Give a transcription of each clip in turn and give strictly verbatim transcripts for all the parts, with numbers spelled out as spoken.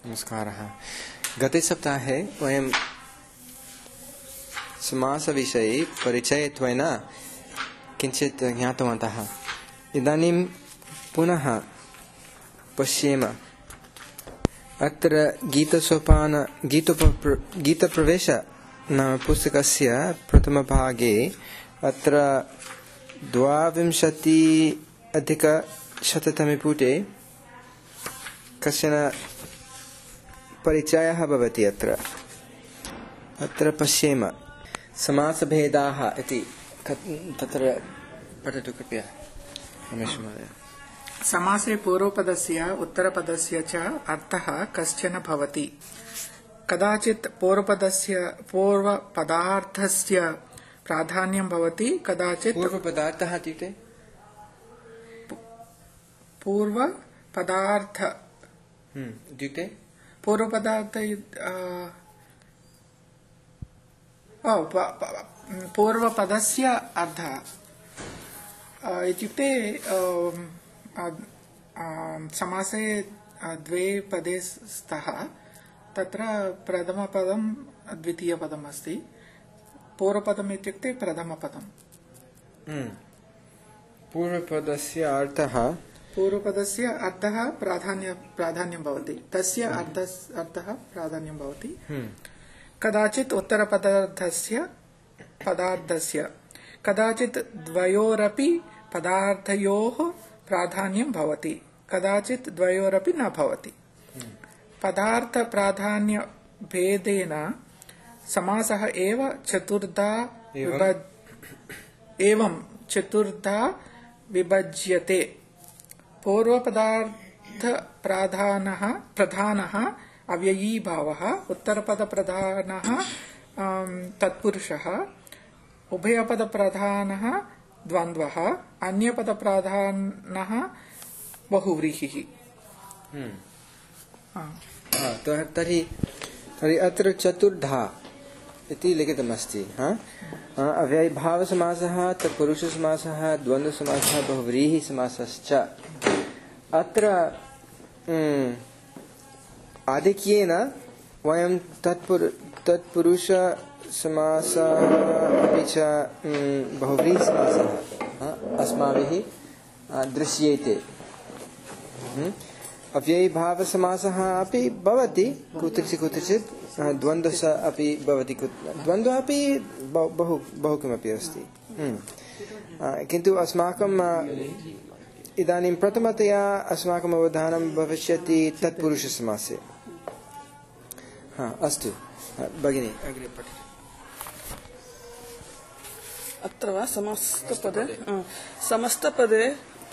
नमस्कारः। गते सप्ताहे वयं समासविषये परिचयत्वेन किञ्चित् ज्ञातवन्तः। इदानीं पुनः पश्येम। अत्र गीतसोपान गीतोप गीतप्रवेश नाम पुस्तकस्य प्रथमभागे अत्र द्वाविंशति अधिकशततमे पुटे कश्चन परिचयः भवति। अत्र अत्र पश्येम समासभेदाः इति तत्र पठतु कृपया रमेश महोदय। समासे पूर्वपदस्य उत्तरपदस्य च अर्थः कश्चन भवति। कदाचित् पूर्वपदस्य पूर्वपदार्थस्य प्राधान्यं भवति, कदाचित् पूर्वपदार्थः इत्युक्ते पूर्वपदार्थ इत्युक्ते पूर्वपदार्थ पूर्वपदस्य अर्थः इत्युक्ते समासे द्वे पदे स्तः, तत्र प्रथमपदं द्वितीयपदम् अस्ति। पूर्वपदम् इत्युक्ते प्रथमपदम्। पूर्वपदस्य अर्थः पूर्वपदस्य अर्थः प्राधान्य प्राधान्यं भवति, तस्य अर्थः प्राधान्यं भवति। कदाचित् उत्तरपदार्थस्य पदार्थस्य कदाचित् द्वयोरपि पदार्थयोः प्राधान्यं भवति, कदाचित् द्वयोरपि न भवति। पदार्थ प्राधान्य भेदेन समासः एव चतुर्धा एवं चतुर्धा विभज्यते। पूर्वपदार्थ प्राधानः प्रधानः अव्ययीभावः, उत्तरपद प्रधानः तत्पुरुषः, उभयपद प्रधानः द्वन्द्वः, अन्यपद प्रधानः बहुव्रीहिः। तर्हि तर्हि अत्र चतुर्धा इति लिखितमस्ति। अव्ययीभावसमासः, तत्पुरुषसमासः, द्वन्द्वसमासः, बहुव्रीहिसमासश्च। अत्र आधिक्येन वयं तत्पुर तत्पुरुषसमासः अपि च बहुव्रीहिसमासः अस्माभिः दृश्येते। अव्ययीभावसमासः अपि भवति कुत्रचित् कुत्रचित्, द्वन्द्वः अपि भवति, द्वन्द्वः अपि बहु बहु किमपि अस्ति। किन्तु अस्माकं इदानीं प्रथमतया अस्माकम् अवधानं भविष्यति तत्पुरुषसमासे। हा अस्तु भगिनी अग्रे पठतु। अत्र वा समस्तपदे समस्तपदे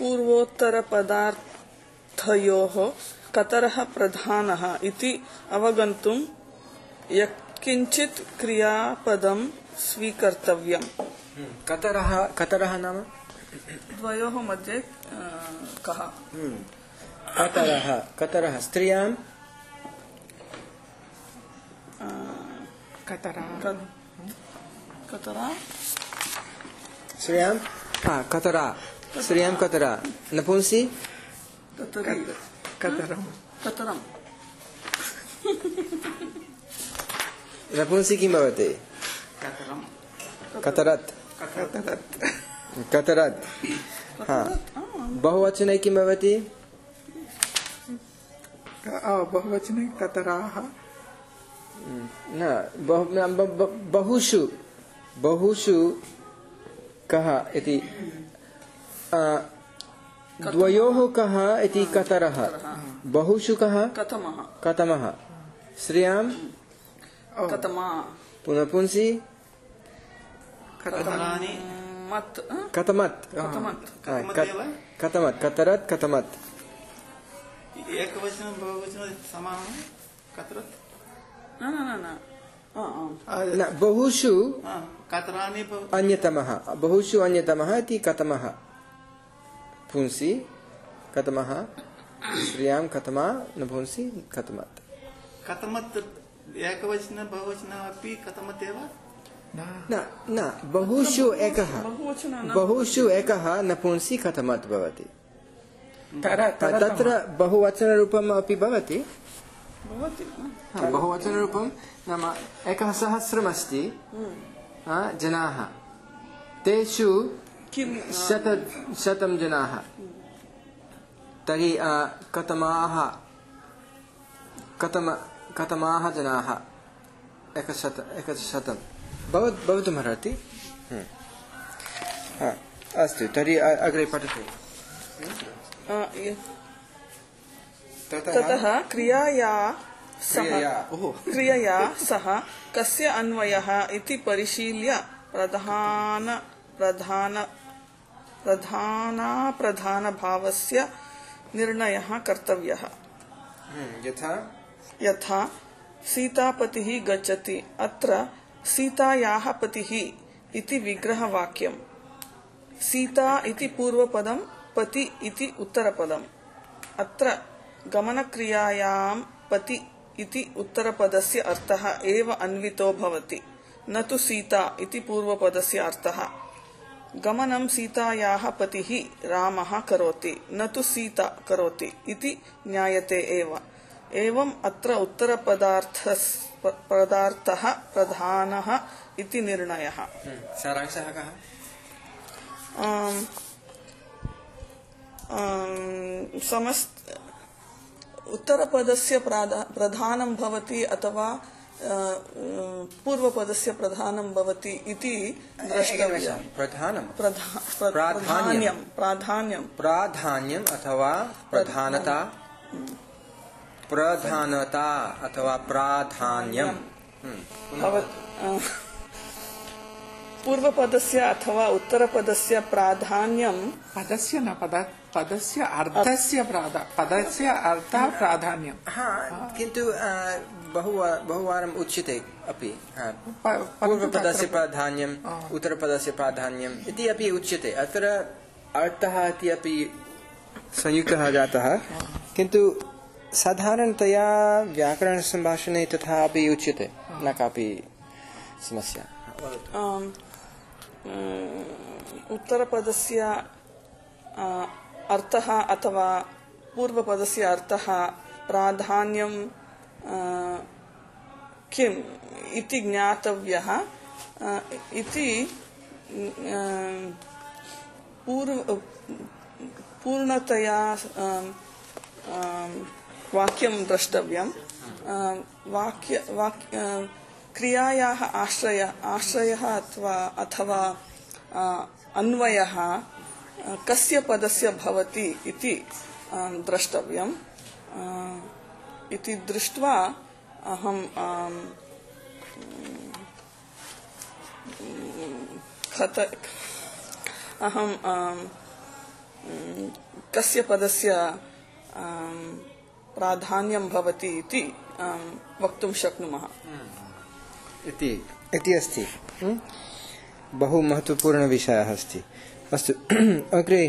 पूर्वोत्तरपदार्थयोः कतरः प्रधानः इति अवगन्तुं यत्किञ्चित् क्रियापदं स्वीकर्तव्यम्। कतरः कतरः नाम द्वयोः मध्ये कः? कतरः कतरः स्त्रियां कतरा कतरा स्त्रियां कतरा स्त्रियां कतरा नपुंसी कतरं कतरं नपुंसी किं भवति? कतरत् कतरत्। हा बहुवचने किं भवति? बहुवचने कतराः। न बहुषु बहुषु कः इति, द्वयोः कः इति कतरः, बहुषु कः कतमः कतमः, स्त्रियां कतमा, पुनपुंसी कतमत् कतमत् कतमत् कतरत् कतमत्। एकवचनं बहुवचनं समानं कतरत् न न न न बहुषु कतरानि अन्यतमः, बहुषु अन्यतमः इति कतमः, पुंसी कतमः, स्त्रियां कतमा, नपुंसी कतमत्। कतमत् एकवचनं बहुवचनम् अपि कतमत् एव न न बहुषु एकः बहुषु एकः नपुंसी कथमत् भवति। तत्र बहुवचनरूपम् अपि भवति, भवति हा, बहुवचनरूपं नाम एकः सहस्रमस्ति हा, जनाः तेषु किं शत शतं जनाः तर्हि अ, कथमाः कथम कथमाः जनाः एकशत एकशतं भव भवितुमर्हति हम्म। हा, अस्तु तर्हि अ- अग्रे पठतु अ, य- ततः क्रियाया सह क्रियया ओहो क्रियया सह कस्य अन्वयः इति परिशील्य प्रधान प्रधान प्रधाना प्रधानभावस्य निर्णयः कर्तव्यः। हम्म, यथा यथा सीतापतिः गच्छति, अत्र सीतायाः पतिः इति विग्रहवाक्यम्। सीता इति पूर्वपदं, पति इति उत्तरपदम्। अत्र गमनक्रियायां पति इति उत्तरपदस्य अर्थः एव अन्वितो भवति, न तु सीता इति पूर्वपदस्य अर्थः। गमनं सीतायाः पतिः रामः करोति, न तु सीता करोति इति ज्ञायते एव। एवम् अत्र उत्तरपदार्थः पदार्थः प्रधानः इति निर्णयः। सारांशः कः? आम्, आम्, समस्त उत्तरपदस्य प्राधा प्रधानं भवति अथवा अ, पूर्वपदस्य प्रधानं भवति इति द्रष्टव्यं। प्रधानं प्रधा- प्र- प्राधान्यं। प्राधान्यं प्राधान्यं प्राधान्यम् अथवा प्रधानता प्रधानता अथवा प्राधान्यं हम्म। भवत् अ, पूर्वपदस्य अथवा उत्तरपदस्य प्राधान्यं पदस्य न पद पदस्य अर्थस्य प्राधा पदस्य अर्थः प्राधान्यं हा किन्तु अ, बहु बहुवारम् उच्यते अपि हा, प- परन्तु पूर्वपदस्य तत्र- प्राधान्यम् उत्तरपदस्य प्राधान्यम् इति अपि उच्यते। अत्र अर्थः इति अपि संयुक्तः जातः, किन्तु साधारणतया व्याकरणसम्भाषणे तथा अपि उच्यते, न कापि समस्या। आम्, उत्तरपदस्य अ, अर्थः अथवा पूर्वपदस्य अर्थः प्राधान्यं अ, किम् इति ज्ञातव्यः अ, इति अ, पूर्व पूर्णतया अ, अ, वाक्यं द्रष्टव्यं। अ, वाक्य वाक्य अ, क्रियायाः आश्रय आश्रयः अथवा अथवा अ, अन्वयः अ, कस्य पदस्य भवति इति अ, द्रष्टव्यम्। अ, इति दृष्ट्वा अहं अम, कथ अहं अम, कस्य पदस्य अम, प्राधान्यं भवति इति अम, वक्तुं शक्नुमः। इति इति अस्ति हम्म? बहु महत्वपूर्णविषयः अस्ति। अस्तु अग्रे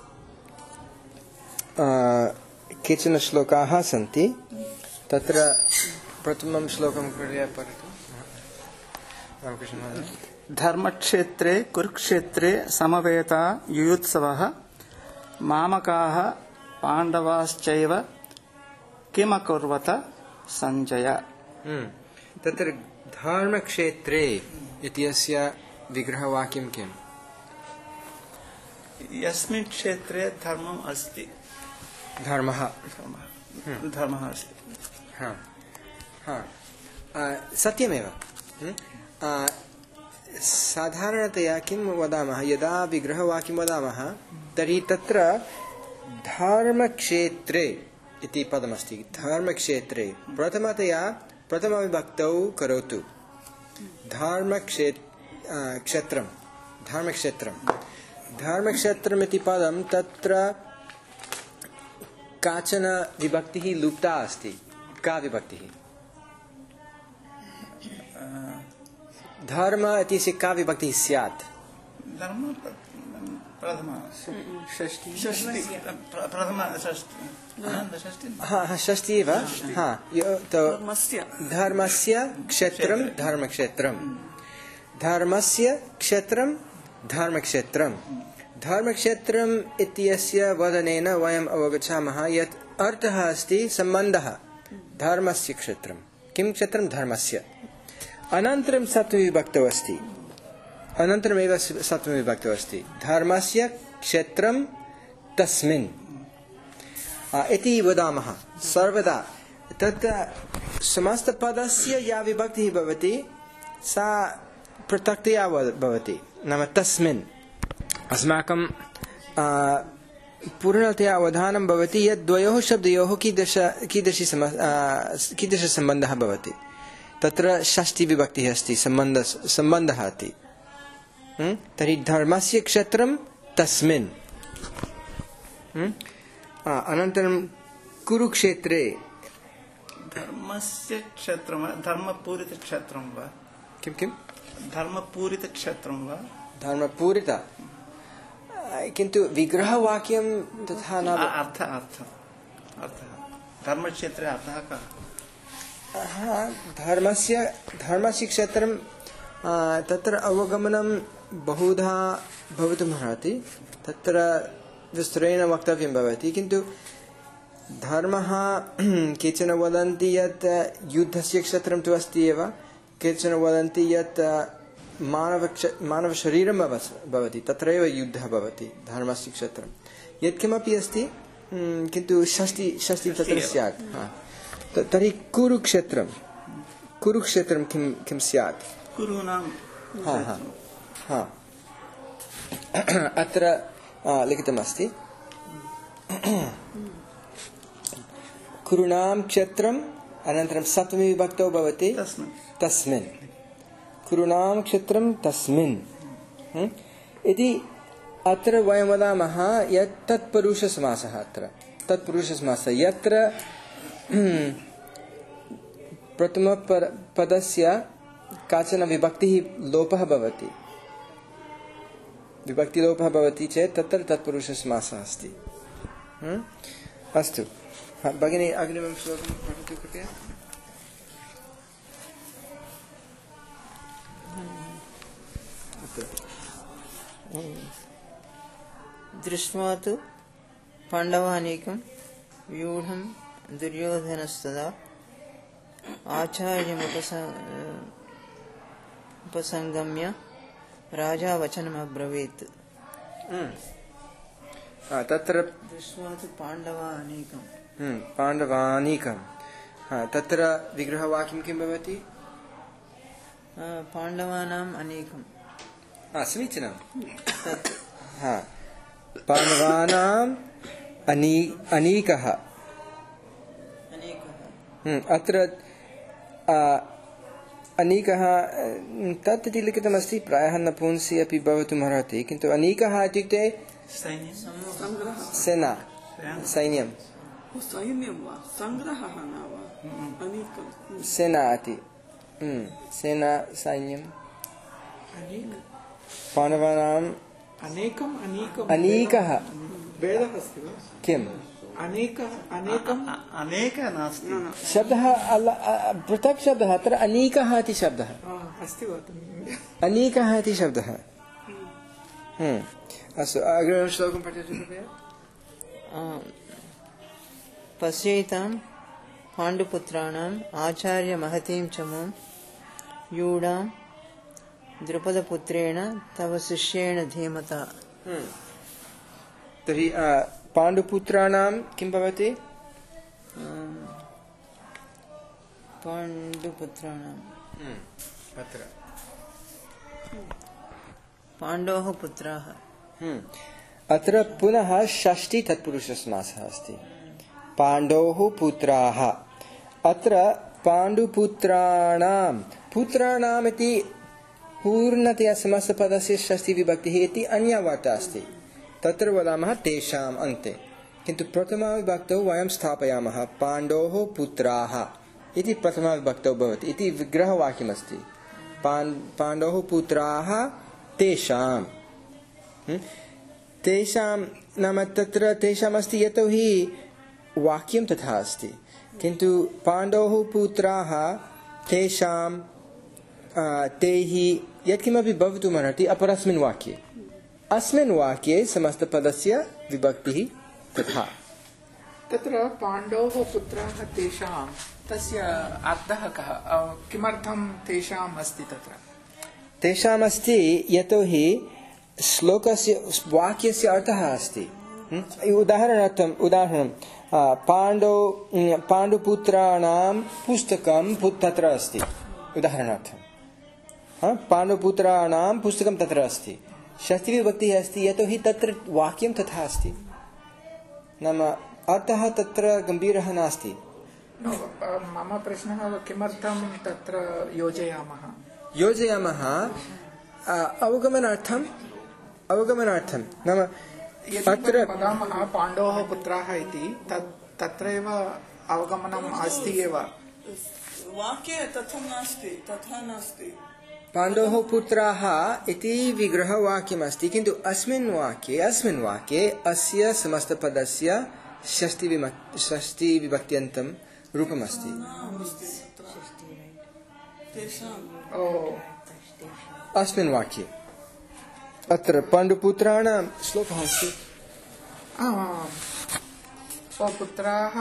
अ, केचन श्लोकाः सन्ति, तत्र प्रथमं श्लोकं कृपया पठतु। रामकृष्ण महोदय। धर्मक्षेत्रे कुरुक्षेत्रे समवेता युयुत्सवः मामकाः पाण्डवाश्चैव किमकुर्वत सञ्जय। हम्म, तत्र धर्मक्षेत्रे इत्यस्य विग्रहवाक्यं किम्? यस्मिन् क्षेत्रे धर्मम् अस्ति धर्मः धर्मः धर्मः अस्ति। हा हा अ, सत्यमेव। हम्म? अ, साधारणतया किं वदामः, यदा विग्रहवाक्यं वदामः तर्हि तत्र धर्मक्षेत्रे इति पदमस्ति। धर्मक्षेत्रे प्रथमतया प्रथमविभक्तौ करोतु। धर्मक्षेत्र क्षेत्रं धर्मक्षेत्रं धर्मक्षेत्रम् इति पदं तत्र काचन विभक्तिः लुप्ता अस्ति। का विभक्तिः? धर्म इत्यस्य का विभक्तिः स्यात्? धर्म प्रथमा षष्ठी प्रथमा षष्ठी हा हा षष्ठी एव। हा यो- तो धर्मस्य धर्मस्य क्षेत्रं धर्मक्षेत्रं धर्मस्य क्षेत्रं धर्मक्षेत्रं धर्मक्षेत्रम् इत्यस्य वदनेन वयम् अवगच्छामः यत् अर्थः अस्ति सम्बन्धः। धर्मस्य क्षेत्रं किं क्षेत्रं धर्मस्य अनन्तरं सप्तमीविभक्तौ अस्ति अनन्तरमेव सप्तमीविभक्तौ अस्ति धर्मस्य क्षेत्रं तस्मिन् इति वदामः सर्वदा तत् समस्तपदस्य या विभक्तिः भवति सा पृथक्तया भवति नाम तस्मिन् अस्माकं पूर्णतया अवधानं भवति यत् द्वयोः शब्दयोः कीदृश कीदृशी सम कीदृशसम्बन्धः भवति तत्र षष्टिविभक्तिः अस्ति सम्बन्ध सम्बन्धः अस्ति तर्हि धर्मस्य क्षेत्रं तस्मिन् अनन्तरं कुरुक्षेत्रे धर्मस्य क्षेत्रं वा धर्मपूरितक्षेत्रं वा किं किं धर्मपूरितक्षेत्रं वा धर्मपूरित किन्तु विग्रहवाक्यं तथा न अर्थ अर्थ अर्थः धर्मक्षेत्रे अर्थः कः हा धर्मस्य धर्मस्य क्षेत्रं तत्र अवगमनं बहुधा भवितुमर्हति तत्र विस्तरेण वक्तव्यं भवति किन्तु धर्मः केचन वदन्ति यत् युद्धस्य क्षेत्रं तु अस्ति एव केचन वदन्ति यत् मानव मानवशरीरं भवति तत्रैव युद्धः भवति धर्मस्य क्षेत्रं यत्किमपि अस्ति किन्तु षष्टि षष्टि तत्र स्यात् तर्हि कुरुक्षेत्रं कुरुक्षेत्रं किं किं स्यात् कुरूणां हा हा हा अत्र लिखितमस्ति कुरूणां क्षेत्रम् अनन्तरं सप्तमी विभक्तौ भवति तस्मिन् कुरूणां क्षेत्रं तस्मिन् इति अत्र वयं वदामः यत् तत्पुरुषसमासः अत्र तत्पुरुषसमासः यत्र प्रथमपदस्य काचन विभक्तिः लोपः भवति विभक्तिलोपः भवति चेत् तत्र तत्पुरुषसमासः अस्ति अस्तु भगिनी अग्रिमं श्लोकं पठतु कृपया दृष्ट्वा तु पाण्डवानीकं व्यूढं दुर्योधनस्तदा आचार्यमुपसंगम्य राजा वचनमब्रवीत् तत्र दृष्ट्वा तु पाण्डवानीकं पाण्डवानीकं तत्र विग्रहवाक्यं किं भवति पाण्डवानाम् अनेकं समीचीनं हा पाण्डवानाम् अनी अनीकः अत्र अनीकः तत् इति लिखितमस्ति प्रायः नपुंसि अपि भवितुमर्हति किन्तु अनीकः इत्युक्ते सेना सैन्यं सेना इति सेना सैन्यं पाण्डवानाम् अनेकम् अनेकम् अनीकः भेदः अस्ति वा किम् अनेक अनेकम् अनेक नास्ति शब्दः पृथक् शब्दः अत्र अनीकः इति शब्दः अस्ति वा अनीकः इति शब्दः अस्तु अग्रिमं श्लोकं पठतु कृपया पश्येतां पाण्डुपुत्राणाम् आचार्यमहतीं च मां यूढां द्रुपदपुत्रेण तव शिष्येण धीमता तर्हि पाण्डुपुत्राणां किं भवति पाण्डुपुत्राणाम् अत्र पाण्डोः पुत्राः अत्र पुनः षष्ठी तत्पुरुषसमासः अस्ति पाण्डोः पुत्राः अत्र पाण्डुपुत्राणां पुत्राणाम् इति पूर्णतया समस्तपदस्य षष्ठीविभक्तिः इति अन्या वार्ता अस्ति तत्र वदामः तेषाम् अन्ते किन्तु प्रथमाविभक्तौ वयं स्थापयामः पाण्डोः पुत्राः इति प्रथमाविभक्तौ भवति इति विग्रहवाक्यमस्ति पाण्डोः पुत्राः तेषाम् तेषां नाम तत्र तेषाम् अस्ति यतोहि वाक्यं तथा अस्ति किन्तु पाण्डोः पुत्राः तेषां तैः यत्किमपि भवितुमर्हति अपरस्मिन् वाक्ये अस्मिन् वाक्ये समस्तपदस्य विभक्तिः तथा तत्र पाण्डोः पुत्राः तेषां तस्य अर्थः कः किमर्थं तेषाम् अस्ति तत्र तेषाम् अस्ति यतोहि श्लोकस्य वाक्यस्य अर्थः अस्ति उदाहरणार्थम् उदाहरणं पाण्डो पाण्डुपुत्राणां पुस्तकं तत्र अस्ति उदाहरणार्थं पाण्डुपुत्राणां पुस्तकं तत्र अस्ति षष्ठीविभक्तिः अस्ति यतोहि तत्र वाक्यं तथा अस्ति नाम अर्थः तत्र गम्भीरः नास्ति मम प्रश्नः किमर्थं तत्र योजयामः योजयामः अवगमनार्थम् अवगमनार्थं नाम अत्र वदामः पाण्डोः पुत्राः इति तत्रैव अवगमनम् अस्ति एव वाक्ये तथा नास्ति तथा नास्ति पाण्डोः पुत्राः इति विग्रहवाक्यमस्ति किन्तु अस्मिन् वाक्ये अस्मिन् वाक्ये अस्य समस्तपदस्य षष्ठीविभक्त्यन्तं रूपमस्ति अस्मिन् वाक्ये अत्र पाण्डुपुत्राणां श्लोकः अस्ति स्वपुत्राः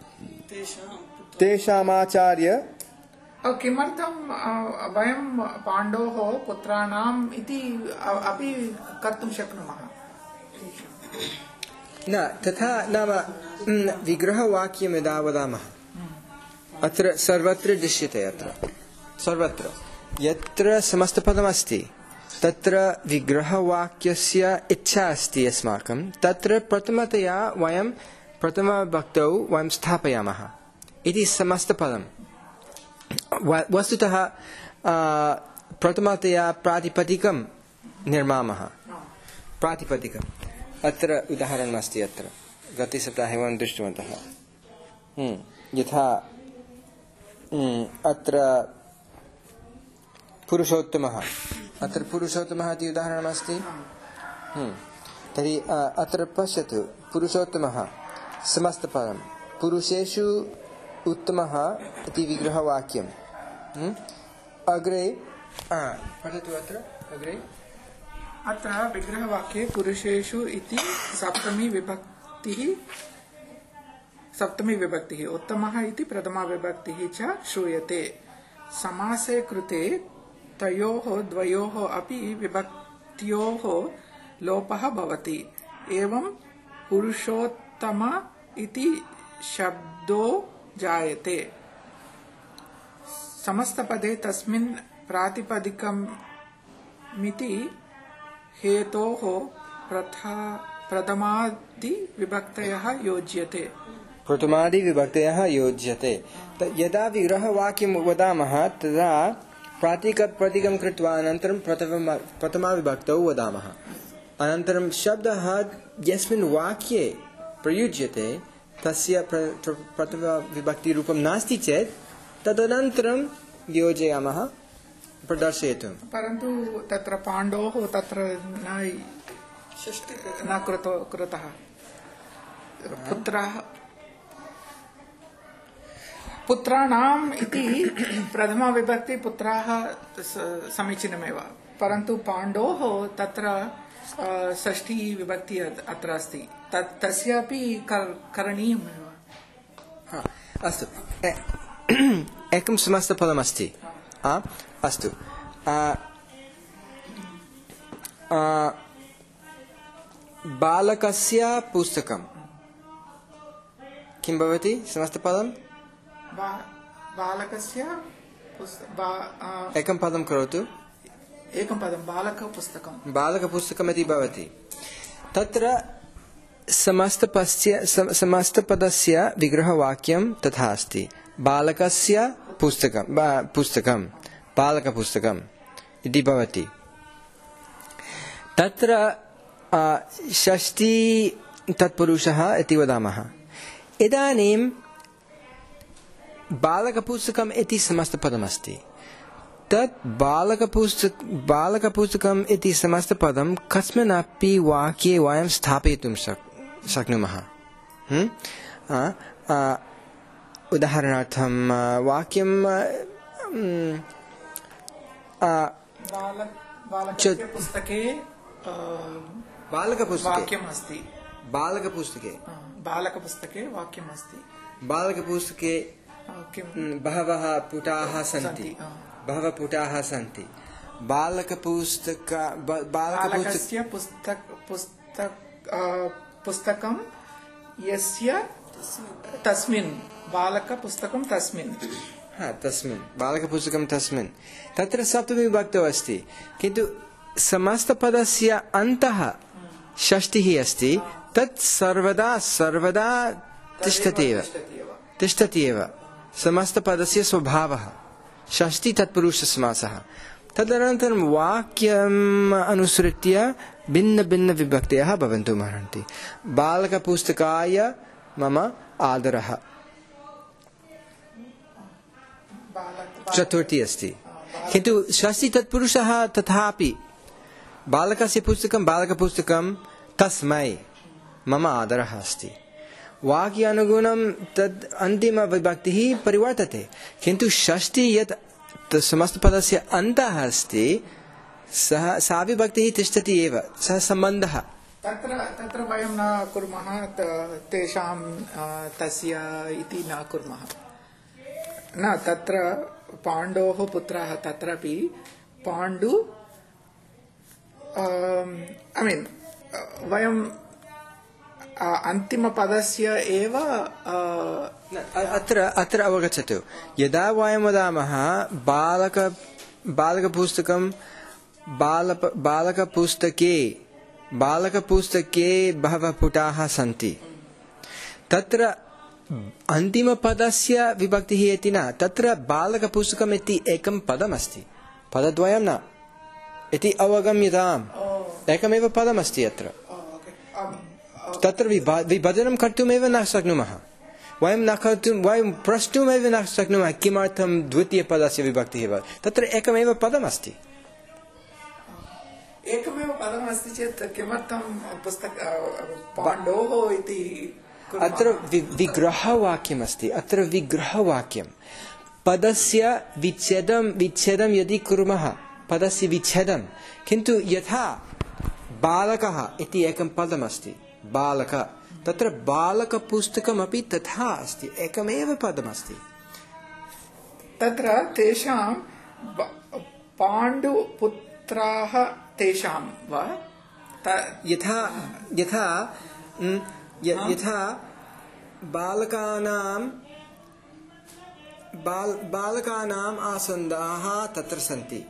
तेषामाचार्य किमर्थं वयं पाण्डोः पुत्राणाम् इति अपि कर्तुं शक्नुमः न तथा नाम विग्रहवाक्यं यदा वदामः अत्र सर्वत्र दृश्यते अत्र सर्वत्र यत्र समस्तपदमस्ति तत्र विग्रहवाक्यस्य इच्छा अस्ति अस्माकं तत्र प्रथमतया वयं प्रथमविभक्तौ वयं स्थापयामः इति समस्तपदं वस्तुतः प्रथमतया प्रातिपदिकं निर्मामः प्रातिपदिकम् अत्र उदाहरणमस्ति अत्र गतसप्ताहे वयं दृष्टवन्तः यथा अत्र पुरुषोत्तमः अत्र पुरुषोत्तमः इति उदाहरणमस्ति तर्हि अत्र पश्यतु पुरुषोत्तमः समस्तपदं पुरुषेषु उत्तमः इति विग्रहवाक्यम् अग्रे पठतु अत्र अग्रे अत्र विग्रहवाक्ये पुरुषेषु इति सप्तमी विभक्तिः सप्तमी विभक्तिः उत्तमः इति प्रथमा विभक्तिः च श्रूयते समासे कृते तयोः द्वयोः अपि विभक्त्योः लोपः भवति एवं पुरुषोत्तम इति शब्दो जायते समस्तपदे तस्मिन् प्रातिपदिकमिति हेतोः प्रथमादि विभक्तयः योज्यते प्रथमादि विभक्तयः योज्यते यदा विग्रहवाक्यं वदामः तदा प्रातिपदिकं कृत्वा अनन्तरं प्रथमा विभक्तौ वदामः अनन्तरं शब्दः यस्मिन् वाक्ये प्रयुज्यते तस्य प्रथमविभक्तिरूपं नास्ति चेत् तदनन्तरं योजयामः प्रदर्शयितुं परन्तु तत्र पाण्डोः तत्र न कृतः पुत्राः पुत्राणाम् इति प्रथमा विभक्ति पुत्राः समीचीनमेव परन्तु पाण्डोः तत्र षष्ठी विभक्ति अत्र अस्ति तस्यापि करणीयमेव अस्तु एकं समस्तपदमस्ति अस्तु बालकस्य पुस्तकं किं भवति समस्तपदं बालकस्य एकं पदं करोतु एकं पदं बालकपुस्तकं बालकपुस्तकम् इति भवति तत्र समस्तपदस्य समस्तपदस्य विग्रहवाक्यं तथा अस्ति बालकस्य पुस्तकं पुस्तकं बालकपुस्तकम् इति भवति तत्र षष्ठी तत्पुरुषः इति वदामः इदानीं बालकपुस्तकम् इति समस्तपदमस्ति तत् बालकपुस्तक बालकपुस्तकम् इति समस्तपदं कस्मिन्नपि वाक्ये वयं स्थापयितुं शक्नुमः उदाहरणार्थं वाक्यं बालकस्य पुस्तके बालकपुस्तके वाक्यम् अस्ति बालकपुस्तके बालकपुस्तके वाक्यमस्ति बालकपुस्तके किं बहवः पुटाः सन्ति सन्ति, आ। बहवः पुटाः सन्ति बालकपुस्तक ब- बालकपुस्तक बालकस्य पुस्तक पुस्तक अ, पुस्तकं यस्य तस्मिन् बालकपुस्तकं तस्मिन् हा तस्मिन् बालकपुस्तकं तस्मिन् तत्र सप्तमीविभक्तौ अस्ति किन्तु समस्तपदस्य अन्तः षष्टिः अस्ति तत् सर्वदा सर्वदा तिष्ठति एव तिष्ठति एव समस्तपदस्य स्वभावः षष्टि तत्पुरुषसमासः तदनन्तरं वाक्यम् अनुसृत्य भिन्नभिन्नविभक्तयः भवितुम् अर्हन्ति बालकपुस्तकाय मम आदरः चतुर्थी अस्ति किन्तु षष्टि तत्पुरुषः तथापि बालकस्य पुस्तकं बालकपुस्तकं तस्मै मम आदरः अस्ति वाक्यानुगुणं तद् अन्तिमविभक्तिः परिवर्तते किन्तु षष्टि यत् समस्तपदस्य अन्तः अस्ति सः सा विभक्तिः तिष्ठति एव सः सम्बन्धः तत्र तत्र वयं न कुर्मः त- तेषां अ, तस्य इति न कुर्मः न तत्र पाण्डोः पुत्रः तत्रापि पाण्डु ऐ मीन् वयं अ, अन्तिमपदस्य एव अ, न, अ- अत्र अत्र अवगच्छतु यदा वयं वदामः बालक बालकपुस्तकं बालप बालकपुस्तके बालकपुस्तके बहवः पुटाः सन्ति तत्र अन्तिमपदस्य विभक्तिः इति न तत्र बालकपुस्तकम् इति एकं पदमस्ति पदद्वयं न इति अवगम्यताम् एकमेव पदमस्ति अत्र तत्र विभा विभजनं कर्तुमेव न शक्नुमः वयं न कर्तुं वयं प्रष्टुमेव न शक्नुमः किमर्थं द्वितीयपदस्य विभक्तिः भवति तत्र एकमेव पदमस्ति एकमेव पदमस्ति चेत् किमर्थं पुस्तक अ, पाण्डोः इति कुर्मः? अत्र वि- विग्रहवाक्यमस्ति अत्र विग्रहवाक्यं पदस्य विच्छेदं विच्छेदं यदि कुर्मः पदस्य विच्छेदं किन्तु यथा बालकः इति एकं पदमस्ति बालक तत्र बालकपुस्तकमपि तथा अस्ति एकमेव पदमस्ति तत्र तेषां ब- पाण्डुपुत्राः तेषां वा त- यथा यथा म्, य- यथा बालकानां बाल बालकानाम् आसन्दाः तत्र सन्ति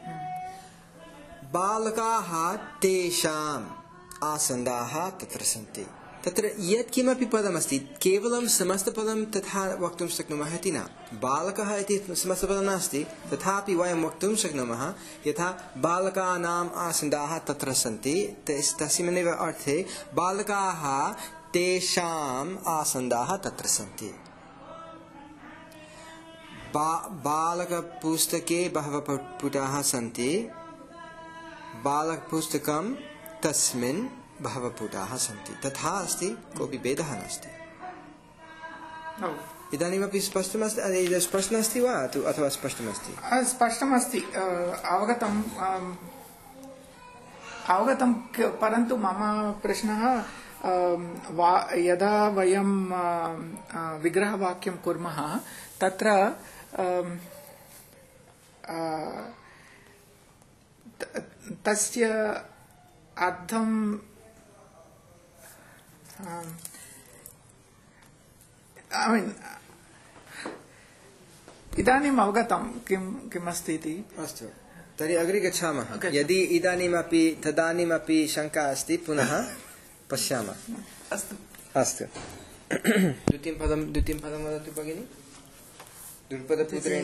बालकाः तेषाम् आसन्दाः तत्र सन्ति तत्र यत् किमपि पदमस्ति केवलं समस्तपदं तथा वक्तुं शक्नुमः इति न बालकः इति समस्तपदं नास्ति तथापि वयं वक्तुं शक्नुमः यथा बालकानाम् आसन्दाः तत्र सन्ति तस्- तस्मिन्नेव अर्थे बालकाः तेषाम् आसन्दाः तत्र सन्ति बा बालकपुस्तके बहवः पु- पुटाः सन्ति बालकपुस्तकं तस्मिन् बहवः पुटाः सन्ति तथा अस्ति कोऽपि भेदः नास्ति ओ, इदानीमपि स्पष्टमस्ति अरे, इदं प्रश्नः अस्ति वा अथवा अथवा स्पष्टमस्ति अ, स्पष्टमस्ति अ, अवगतम् अम्, अवगतं क- परन्तु मम प्रश्नः अम्, वा यदा वयं अ, अ, विग्रहवाक्यं कुर्मः तत्र अम्, अ, त- तस्य अर्थं ऐ मीन् इदानीम् अवगतं किं किमस्ति इति अस्तु तर्हि अग्रे गच्छामः Okay. यदि इदानीमपि तदानीमपि शङ्का अस्ति पुनः पश्यामः अस्तु अस्तु द्वितीयं पदं द्वितीयं पदं वदतु भगिनि द्रुपदपुत्रेण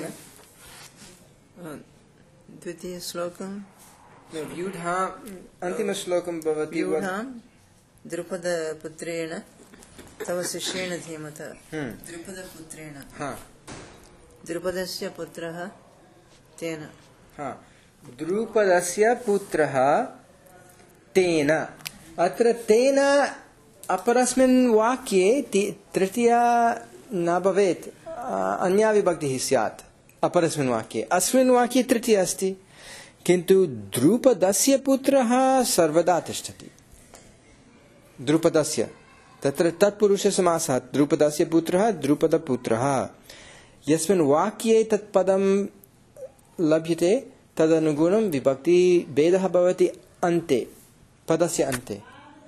द्वितीयश्लोकं व्यूढा अन्तिमश्लोकं भवति व्यूढां द्रुपदपुत्रेण तव शिष्येण धीमत हम्म, द्रुपदपुत्रेण हा द्रुपदस्य पुत्रः तेन हा द्रुपदस्य पुत्रः तेन अत्र तेन अपरस्मिन् वाक्ये ति- तृतीया न भवेत् अ, अन्या विभक्तिः स्यात् अपरस्मिन् वाक्ये अस्मिन् वाक्ये तृतीया अस्ति किन्तु द्रुपदस्य पुत्रः सर्वदा तिष्ठति द्रुपदस्य तत्र तत्पुरुषसमासः द्रुपदस्य पुत्रः द्रुपदपुत्रः यस्मिन् वाक्ये तत्पदं लभ्यते तदनुगुणं विभक्ति भेदः भवति अन्ते पदस्य अन्ते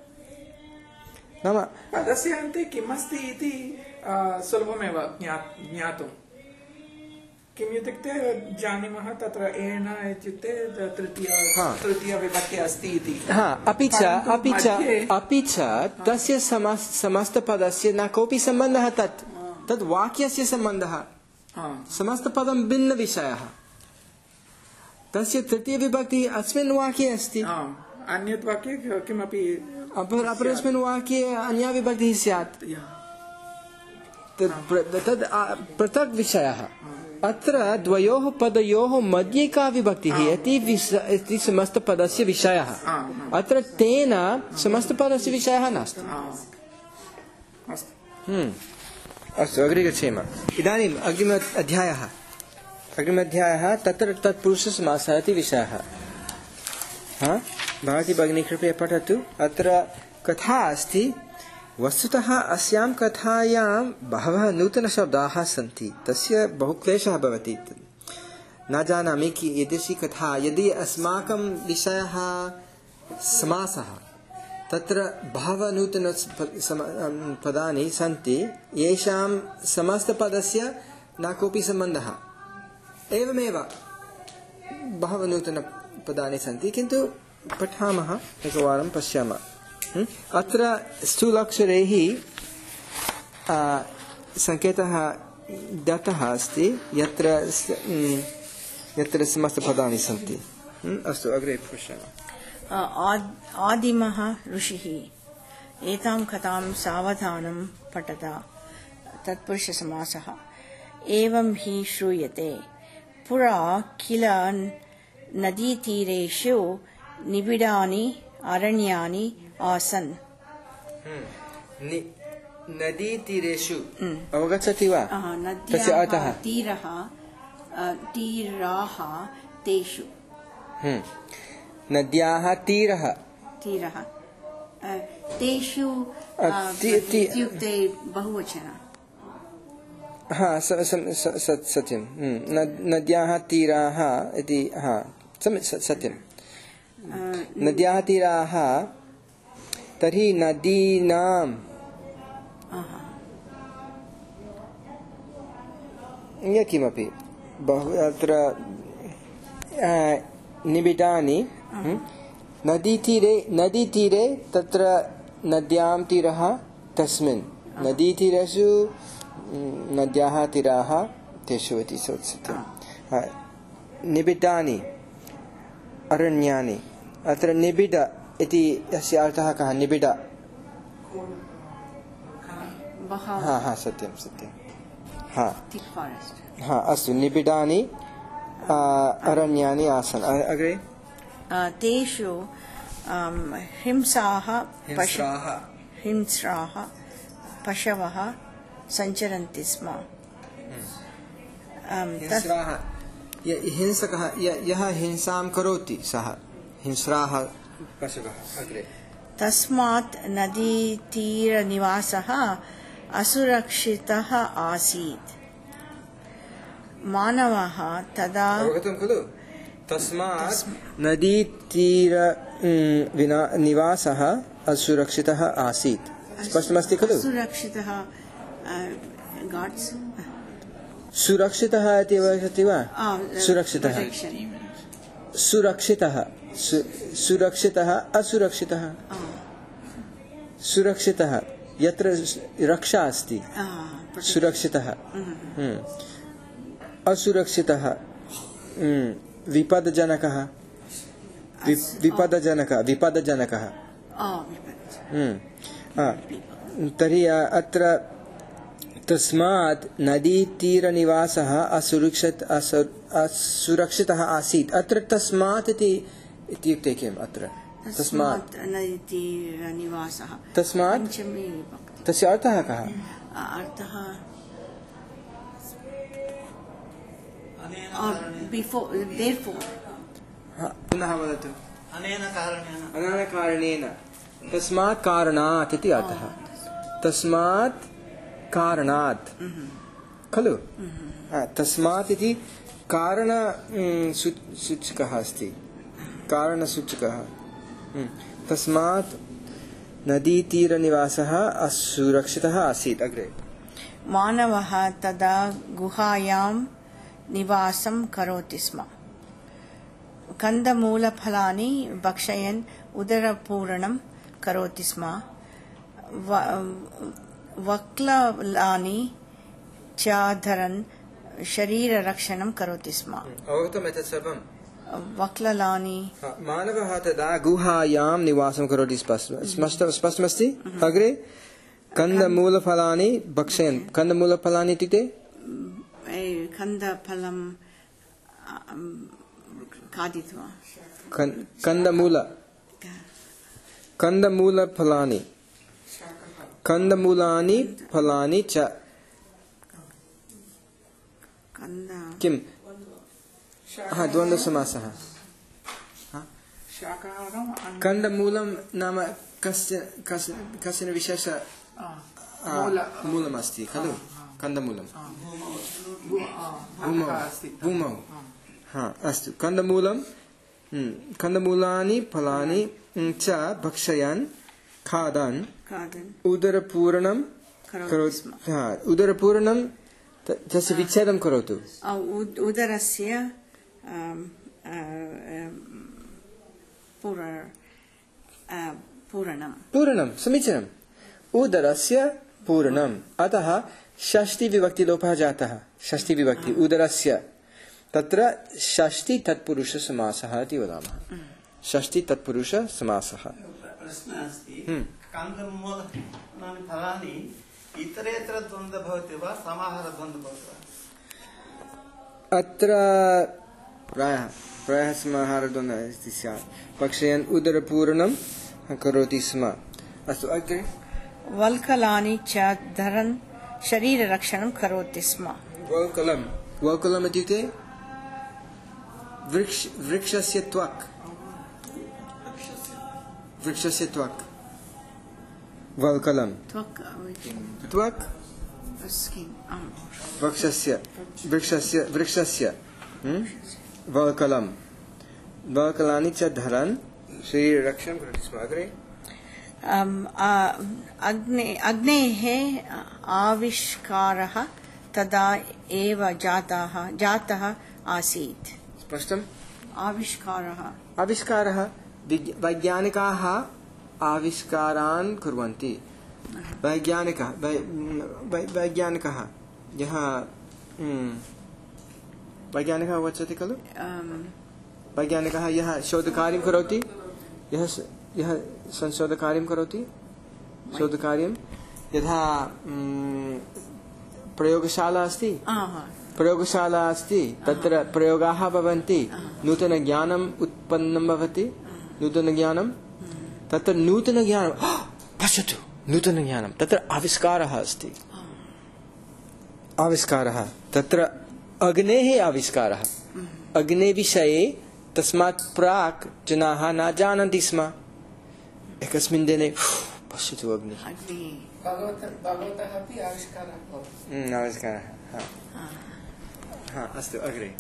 नाम पदस्य अन्ते किमस्ति इति सुलभमेव ज्ञातुं किम् इत्युक्ते जानीमः तत्र एण इत्युक्ते तृतीय तृतीयविभक्ति अस्ति इति अपि च अपि च अपि च तस्य समस्तपदस्य न कोऽपि सम्बन्धः तत् तद् वाक्यस्य सम्बन्धः समस्तपदं भिन्नविषयः तस्य तृतीयविभक्तिः अस्मिन् वाक्ये अस्ति अन्यत् वाक्ये किमपि अपरस्मिन् वाक्ये अन्या विभक्तिः स्यात् तद् पृथक् विषयः अत्र द्वयोः पदयोः मध्ये का विभक्तिः इति समस्तपदस्य विषयः अत्र तेन समस्तपदस्य विषयः नास्ति अस्तु अग्रे गच्छेम इदानीम् अग्रिम अध्यायः अग्रिम अध्यायः तत्र तत्पुरुषसमासः इति विषयः हा भवती भगिनी कृपया पठतु अत्र कथा अस्ति वस्तुतः अस्यां कथायां बहवः नूतनशब्दाः सन्ति तस्य बहु क्लेशः भवति न जानामि कि एतादृशी कथा यदि अस्माकं विषयः समासः तत्र बहवः नूतन पदानि सन्ति येषां समस्तपदस्य न कोऽपि सम्बन्धः एवमेव बहवः नूतनपदानि सन्ति किन्तु पठामः एकवारं पश्यामः अत्र स्थूलाक्षरैः सङ्केतः दत्तः अस्ति यत्र यत्र समस्तपदानि सन्ति अस्तु अग्रे पश्यामः आदिमः ऋषिः एतां कथां सावधानं पठता तत्पुरुषसमासः एवं हि श्रूयते पुरा किल नदीतीरेषु निबिडानि अरण्यानि आसन् नदीतीरेषु अवगच्छति वा तस्य अर्थः तीरः तीराः तेषु नद्याः तीरः तीरः तेषु इत्युक्ते बहुवचन हा सत्यं नद्याः तीराः इति हा सत्यं नद्याः तीराः तर्हि नदीनां यः किमपि बहु अत्र निबिडानि नदीतीरे नदीतीरे तत्र नद्यां तीरः तस्मिन् नदीतीरेषु नद्याः तीराः तेषु इति सत्यं निबिडानि अरण्यानि अत्र निबिड इति यस्य अर्थः कः निबिड हा हा सत्यं सत्यं हा हा अस्तु निबिडानि अरण्यानि आसन् अग्रे तेषु हिंसाः हिंस्राः पशवः सञ्चरन्ति स्म हिंसकः यः हिंसां करोति सः हिंस्राः पशवः अग्रे तस्मात् नदीतीरनिवासः असुरक्षितः आसीत् मानवः तदा अवगतं खलु तस्मात् नदीतीर निवासः असुरक्षितः आसीत् स्पष्टमस्ति खलु सुरक्षितः गार्ड्स् सुरक्षितः इति वदति वा सुरक्षितः सुरक्षितः सुरक्षितः असुरक्षितः सुरक्षितः यत्र रक्षा अस्ति सुरक्षितः असुरक्षितः विपदजनकः विपदजनकः विपदजनकः तर्हि अत्र तस्मात् नदीतीरनिवासः असुरक्षित असुरक्षितः आसीत् अत्र तस्मात् इति इत्युक्ते किम् अत्र तस्मात् नदीतीरनिवासः तस्मात् तस्य अर्थः कः अर्थः बिफोर् देयरफोर् पुनः वदतु अनेन कारणेन अनेन कारणेन तस्मात् कारणात् इति अर्थः तस्मात् कारणात् खलु तस्मात् इति कारण सूचकः अस्ति कारणसूचकः तस्मात् नदीतीरनिवासः असुरक्षितः आसीत् अग्रे मानवः तदा गुहायां निवासं करोति स्म कन्दमूलफलानि भक्षयन् उदरपूरणं करोति स्म वक्लानि च धरन् शरीररक्षणं करोति स्म अवगतम् एतत् सर्वं वक्लानि मानवः तदा गुहायां निवासं करोति स्पष्टमस्ति अग्रे कन्दमूलफलानि भक्षयन् कन्दमूलफलानि इत्युक्ते कन्दफलं खादित्वा कन्दमूल कन्दमूलफलानि कन्दमूलानि फलानि च किं हा द्वन्द्वसमासः कन्दमूलं नाम कस्य कश्चन विशेष मूलमस्ति खलु कन्दमूलं भूमौ हा अस्तु कन्दमूलं कन्दमूलानि फलानि च भक्षयन् खादन् उदरपूरणं करोति उदरपूरणं तस्य विच्छेदं करोतु उदरस्य पूरणं पूरणं समीचीनम् उदरस्य पूरणम् अतः षष्ठी विभक्ति लोपः जातः षष्ठी विभक्ति उदरस्य तत्र षष्ठी तत्पुरुष समासः इति वदामः षष्ठी तत्पुरुष समासः प्रश्नः अस्ति कन्दमूलानि फलानि इतरेतर द्वन्द्वः भवति वा समाहार द्वन्द्वः भवति वा अत्र प्रायः प्रायः समाहार द्वन्द्वः अस्ति स्यात् भक्षयन् उदरपूरणं करोति स्म अस्तु अग्रे वल्कलानि च धरन् शरीररक्षणं करोति स्म वल्कलं वल्कलम् इत्युक्ते वृक्ष वृक्षस्य त्वक् वृक्षस्य त्वक् वल्कलं त्वक् वृक्षस्य वृक्षस्य वृक्षस्य वल्कलं वल्कलानि च धरन् शरीररक्षणं करोति स्म अग्रे अग्नेः आविष्कारः तदा एव जातः जातः आसीत् स्पष्टम् आविष्कारः आविष्कारः वैज्ञानिकाः आविष्कारान् कुर्वन्ति वैज्ञानिकः वैज्ञानिकः यः वैज्ञानिकः उच्यते खलु वैज्ञानिकः यः शोधकार्यं करोति यः यः संशोधकार्यं करोति शोधकार्यं यथा प्रयोगशाला अस्ति प्रयोगशाला अस्ति तत्र प्रयोगाः भवन्ति नूतनज्ञानम् उत्पन्नं भवति नूतनज्ञानं तत्र नूतनज्ञानं पश्यतु नूतनज्ञानं तत्र आविष्कारः अस्ति आविष्कारः तत्र अग्नेः आविष्कारः अग्ने विषये तस्मात् प्राक् जनाः न जानन्ति स्म एकस्मिन् दिने पश्यतु अग्निः भगवतः अपि आविष्कारः भवति आविष्कारः हा अस्तु अग्रे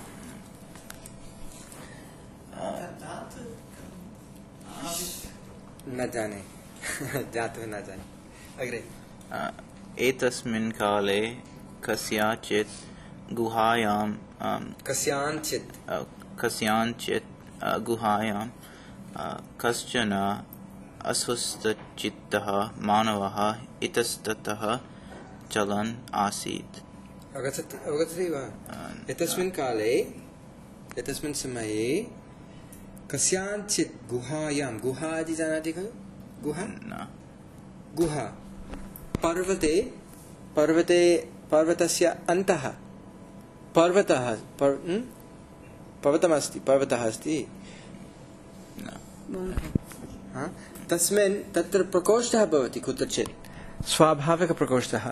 न जाने जातः न जाने अग्रे एतस्मिन् काले कस्याचित् गुहायां कस्याञ्चित् कस्याञ्चित् गुहायां कश्चन अस्वस्थचित्तः मानवः इतस्ततः चलन् आसीत् अवगच्छति अवगच्छति वा एतस्मिन् काले एतस्मिन् समये कस्याञ्चित् गुहायां गुहा इति जानाति खलु गुहा न गुहा पर्वते पर्वते पर्वतस्य अन्तः पर्वतः पर्वतमस्ति पर्वतः अस्ति तस्मिन् तत्र प्रकोष्ठः भवति कुत्रचित् स्वाभाविकप्रकोष्ठः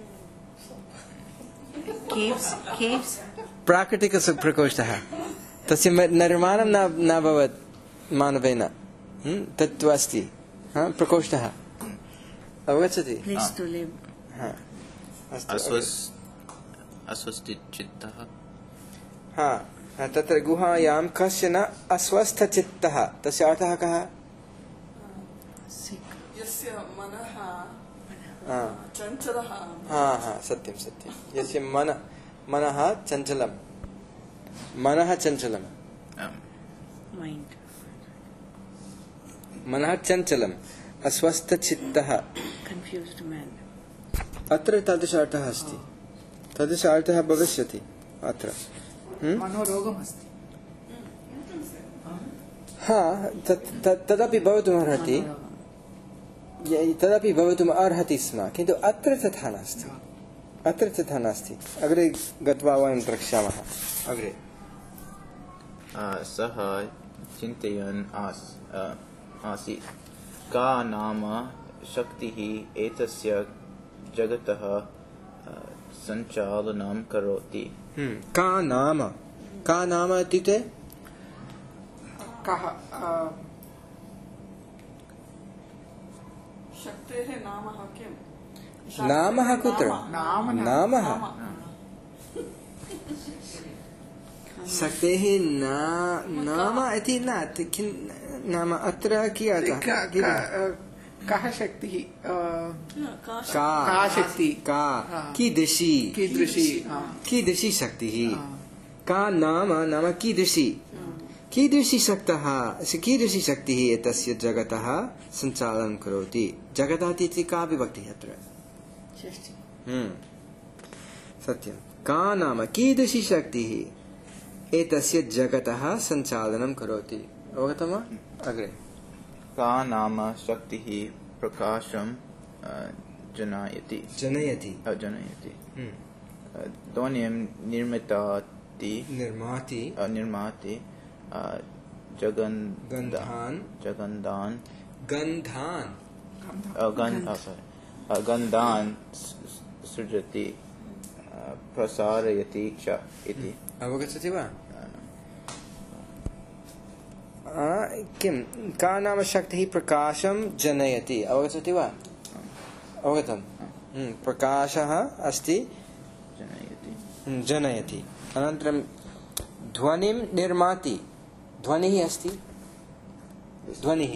प्राकृतिकप्रकोष्ठः तस्य निर्माणं न नाभवत् मानवेन तत्तु अस्ति प्रकोष्ठः अवगच्छति place to live. हा अस्तु अस्वस् अस्वस्थितचित्तः हा तत्र गुहायां कश्चन अस्वस्थचित्तः तस्य अर्थः कः Sick. यस्य मनः हा चञ्चलः हा हा सत्यं सत्यं यस्य मन मनः चञ्चलं मनः चञ्चलं Mind. मनः चञ्चलम् अस्वस्थचित्तः Confused man. अत्र तादृश अर्थः अस्ति तादृश अर्थः भविष्यति अत्र मनोरोगमस्ति हा तत् तत्- तदपि भवितुम् अर्हति य- तदपि भवितुम् अर्हति स्म किन्तु अत्र तथा नास्ति अत्र तथा नास्ति अग्रे गत्वा वयं द्रक्ष्यामः अग्रे आ, सः चिन्तयन् आस् आ, आसीत् का नाम शक्तिः एतस्य जगतः आ, सञ्चालनं करोति हम्म, का नाम का नाम इत्युक्ते कः अ, शक्तेः नामः किम् नामः कुत्र नाम न- नामः शक्तेः ना- नाम इति न ति- किं- नाम अत्र कियत् क- क- अ, कः शक्तिः अ, का का शक्ति का हाँ। कीदृशी कीदृशी हाँ। कीदृशी शक्तिः का नाम नाम कीदृशी कीदृशी शक्तः कीदृशी शक्तिः एतस्य जगतः सञ्चालनं करोति जगतः इति का विभक्तिः अत्र Just हम्म सत्यं का नाम कीदृशी शक्तिः एतस्य जगतः सञ्चालनं करोति अवगतं वा अग्रे का नाम शक्तिः प्रकाशं आ, जनयति जनयति आ, जनयति हम्म, आ, ध्वनिं निर्मिताति निर्माति आ, निर्माति आ, जगन् गन्धान् जगन्धान् गन्धान् आ, गन्- आ, sorry, आ, गन्धान् स- स- सृजति आ, प्रसारयति च इति अवगच्छति वा आ, किं का नाम शक्तिः प्रकाशं जनयति अवगच्छति वा अवगतं हम्म, प्रकाशः अस्ति जनयति हम्म, जनयति अनन्तरं ध्वनिं निर्माति ध्वनिः अस्ति ध्वनिः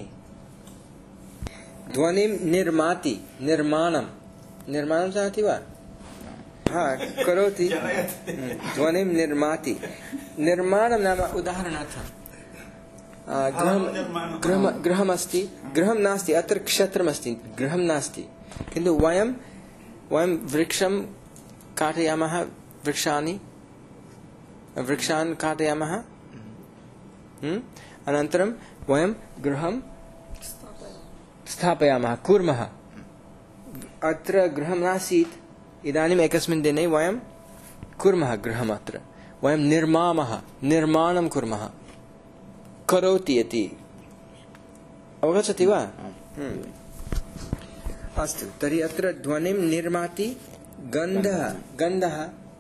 ध्वनिं निर्माति निर्माणं निर्माणं जानाति वा हा करोति हम्म, ध्वनिं निर्माति निर्माणं नाम उदाहरणार्थं आ, गृहं गृहं गृहमस्ति गृहं नास्ति अत्र क्षेत्रमस्ति गृहं नास्ति किन्तु वयं वयं वृक्षं काटयामः वृक्षाणि वृक्षान् काटयामः हम्म? अनन्तरं वयं गृहं स्थापयामः कुर्मः अत्र गृहं नासीत् इदानीम् एकस्मिन् दिने वयं कुर्मः गृहम् अत्र वयं निर्मामः निर्माणं कुर्मः करोति इति अवगच्छति वा हम्म। अस्तु तर्हि अत्र ध्वनिं निर्माति गन्धः गन्धः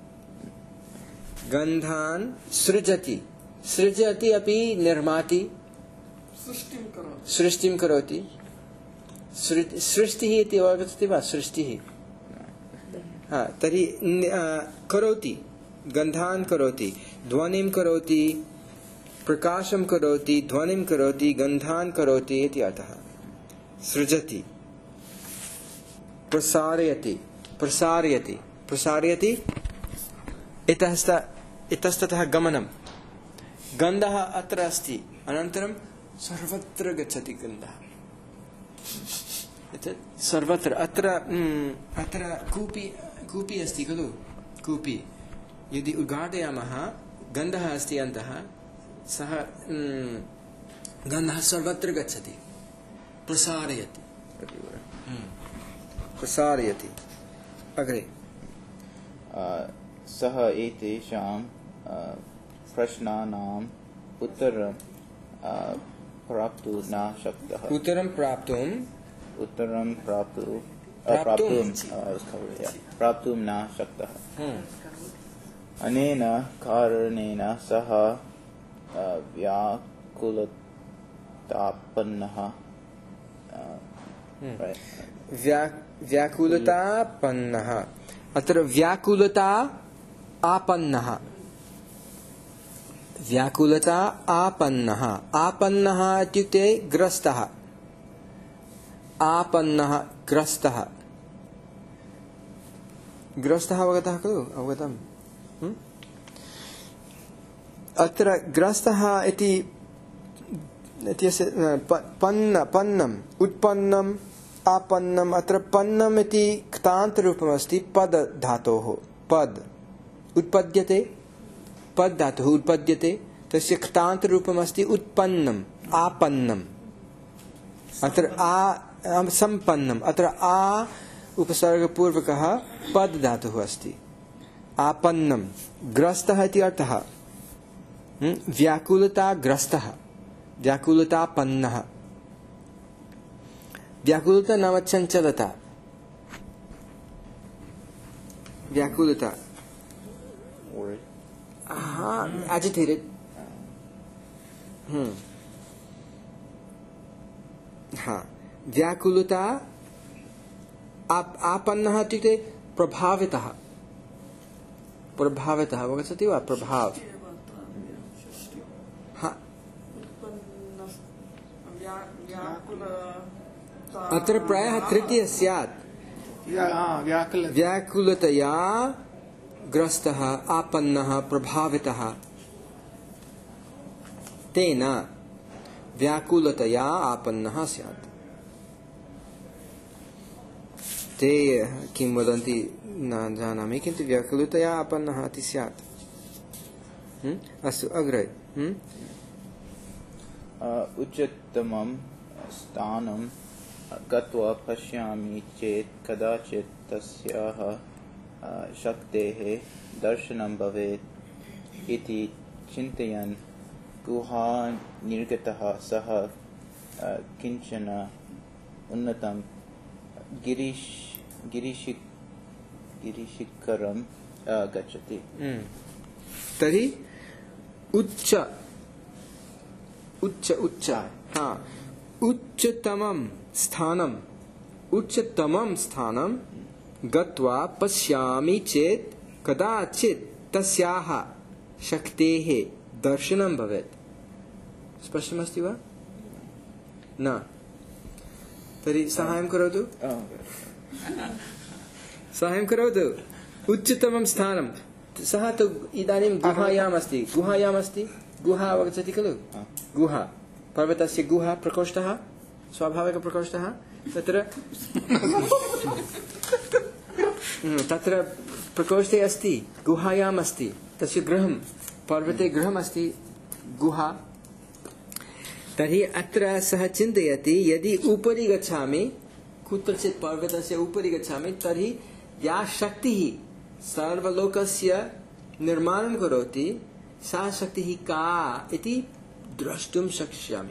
गन्धान् सृजति सृजति अपि निर्माति सृष्टिं करोति सृष्टिं करोति सृ- सृष्टिः इति अवगच्छति वा सृष्टिः हा तर्हि न- आ, करोति गन्धान् करोति ध्वनिं करोति प्रकाशं करोति ध्वनिं करोति गन्धान् करोति इति अर्थः सृजति प्रसारयति प्रसारयति प्रसारयति इतस्त इतस्ततः गमनं गन्धः अत्र अस्ति अनन्तरं सर्वत्र गच्छति गन्धः एतत् सर्वत्र अत्र mm, अत्र कूपी कूपी अस्ति खलु कूपी यदि उद्घाटयामः गन्धः अस्ति अन्तः सः mm, गन्धः सर्वत्र गच्छति प्रसारयति mm, प्रसारयति अग्रे आ, सः एतेषां आ, प्रश्नानाम् उत्तरं आ, प्राप्तुं न शक्तः उत्तरं प्राप्तुं उत्तरं प्राप्तुं आ, प्राप्तुं। प्राप्तुं आ, I was covered, yeah. प्राप्तुं न शक्तः mm, अनेन कारणेन सः आ, व्याकुलतापन्नः आ, Hmm. right. व्या व्याकुलतापन्नः अत्र व्याकुलता आपन्नः व्याकुलता आपन्नः आपन्नः इत्युक्ते ग्रस्तः आपन्नः ग्रस्तः ग्रस्तः अवगतः खलु अवगतम् अत्र ग्रस्तः इति पन्न पन्नम् उत्पन्नम् आपन्नम् अत्र पन्नम् इति क्तान्तरूपमस्ति पद धातोः पद उत्पद्यते पद धातुः उत्पद्यते तस्य क्तान्तरूपमस्ति उत्पन्नम् आपन्नम् अत्र आ सम्पन्नम् अत्र आ उपसर्गपूर्वकः पद धातुः अस्ति आपन्नम् ग्रस्तः इति अर्थः व्याकुलता ग्रस्तः व्याकुलतापन्नः व्याकुलता नाम चंचलता व्याकुलता हाँ agitated हम्म हाँ व्याकुलता आप आपन्नः इत्युक्ते प्रभावितः प्रभावितः अवगच्छति वा प्रभाव हाँ अत्र प्रायः तृतीय स्यात् व्याकुलतया ग्रस्तः आपन्नः प्रभावितः तेन व्याकुलतया आपन्नः स्यात् ते किं वदन्ति न जानामि किन्तु व्याकुलतया आपन्नः इति स्यात् अस्तु अग्रे उच्चतमं स्थानं गत्वा पश्यामि चेत् कदाचित् तस्याः शक्तेः दर्शनं भवेत् इति चिन्तयन् गुहानिर्गतः सः किञ्चन उन्नतं गिरिश गिरिशि गिरिशिखरं गच्छति। तर्हि उच्च उच्च उच्च हाँ उच्चतमं स्थानम् उच्चतमं स्थानं गत्वा पश्यामि चेत् कदाचित् तस्याः शक्तेः दर्शनं भवेत्। स्पष्टमस्ति वा न तर्हि साहाय्यं करोतु साहाय्यं करोतु उच्चतमं स्थानं सः तु इदानीं गुहायाम् अस्ति गुहायाम् अस्ति गुहा अवगच्छति खलु गुहा पर्वतस्य गुहा प्रकोष्ठः स्वाभाविकप्रकोष्ठः तत्र तत्र प्रकोष्ठे अस्ति गुहायाम् अस्ति तस्य गृहं पर्वते गृहम् अस्ति गुहा तर्हि अत्र सः चिन्तयति यदि उपरि गच्छामि कुत्रचित् पर्वतस्य उपरि गच्छामि तर्हि या शक्तिः सर्वलोकस्य निर्माणं करोति सा शक्तिः का इति द्रष्टुं शक्ष्यामि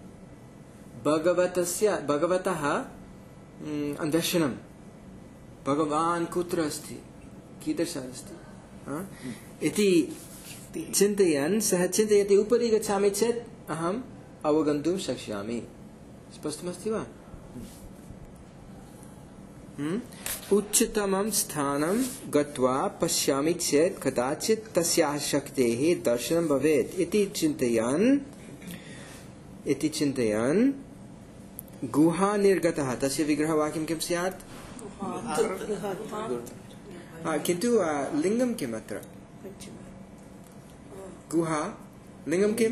भगवतस्य भगवतः दर्शनं भगवान् कुत्र अस्ति कीदृशः अस्ति इति चिन्तयन् सः चिन्तयति उपरि गच्छामि चेत् अहम् अवगन्तुं शक्ष्यामि। स्पष्टमस्ति वा उच्चतमं स्थानं गत्वा पश्यामि चेत् कदाचित् तस्याः शक्तेः दर्शनं भवेत् इति चिन्तयन् इति चिन्तयन् गुहा निर्गतः तस्य विग्रहवाक्यं किं स्यात् किन्तु लिङ्गं किम् अत्र गुहा लिङ्गं किं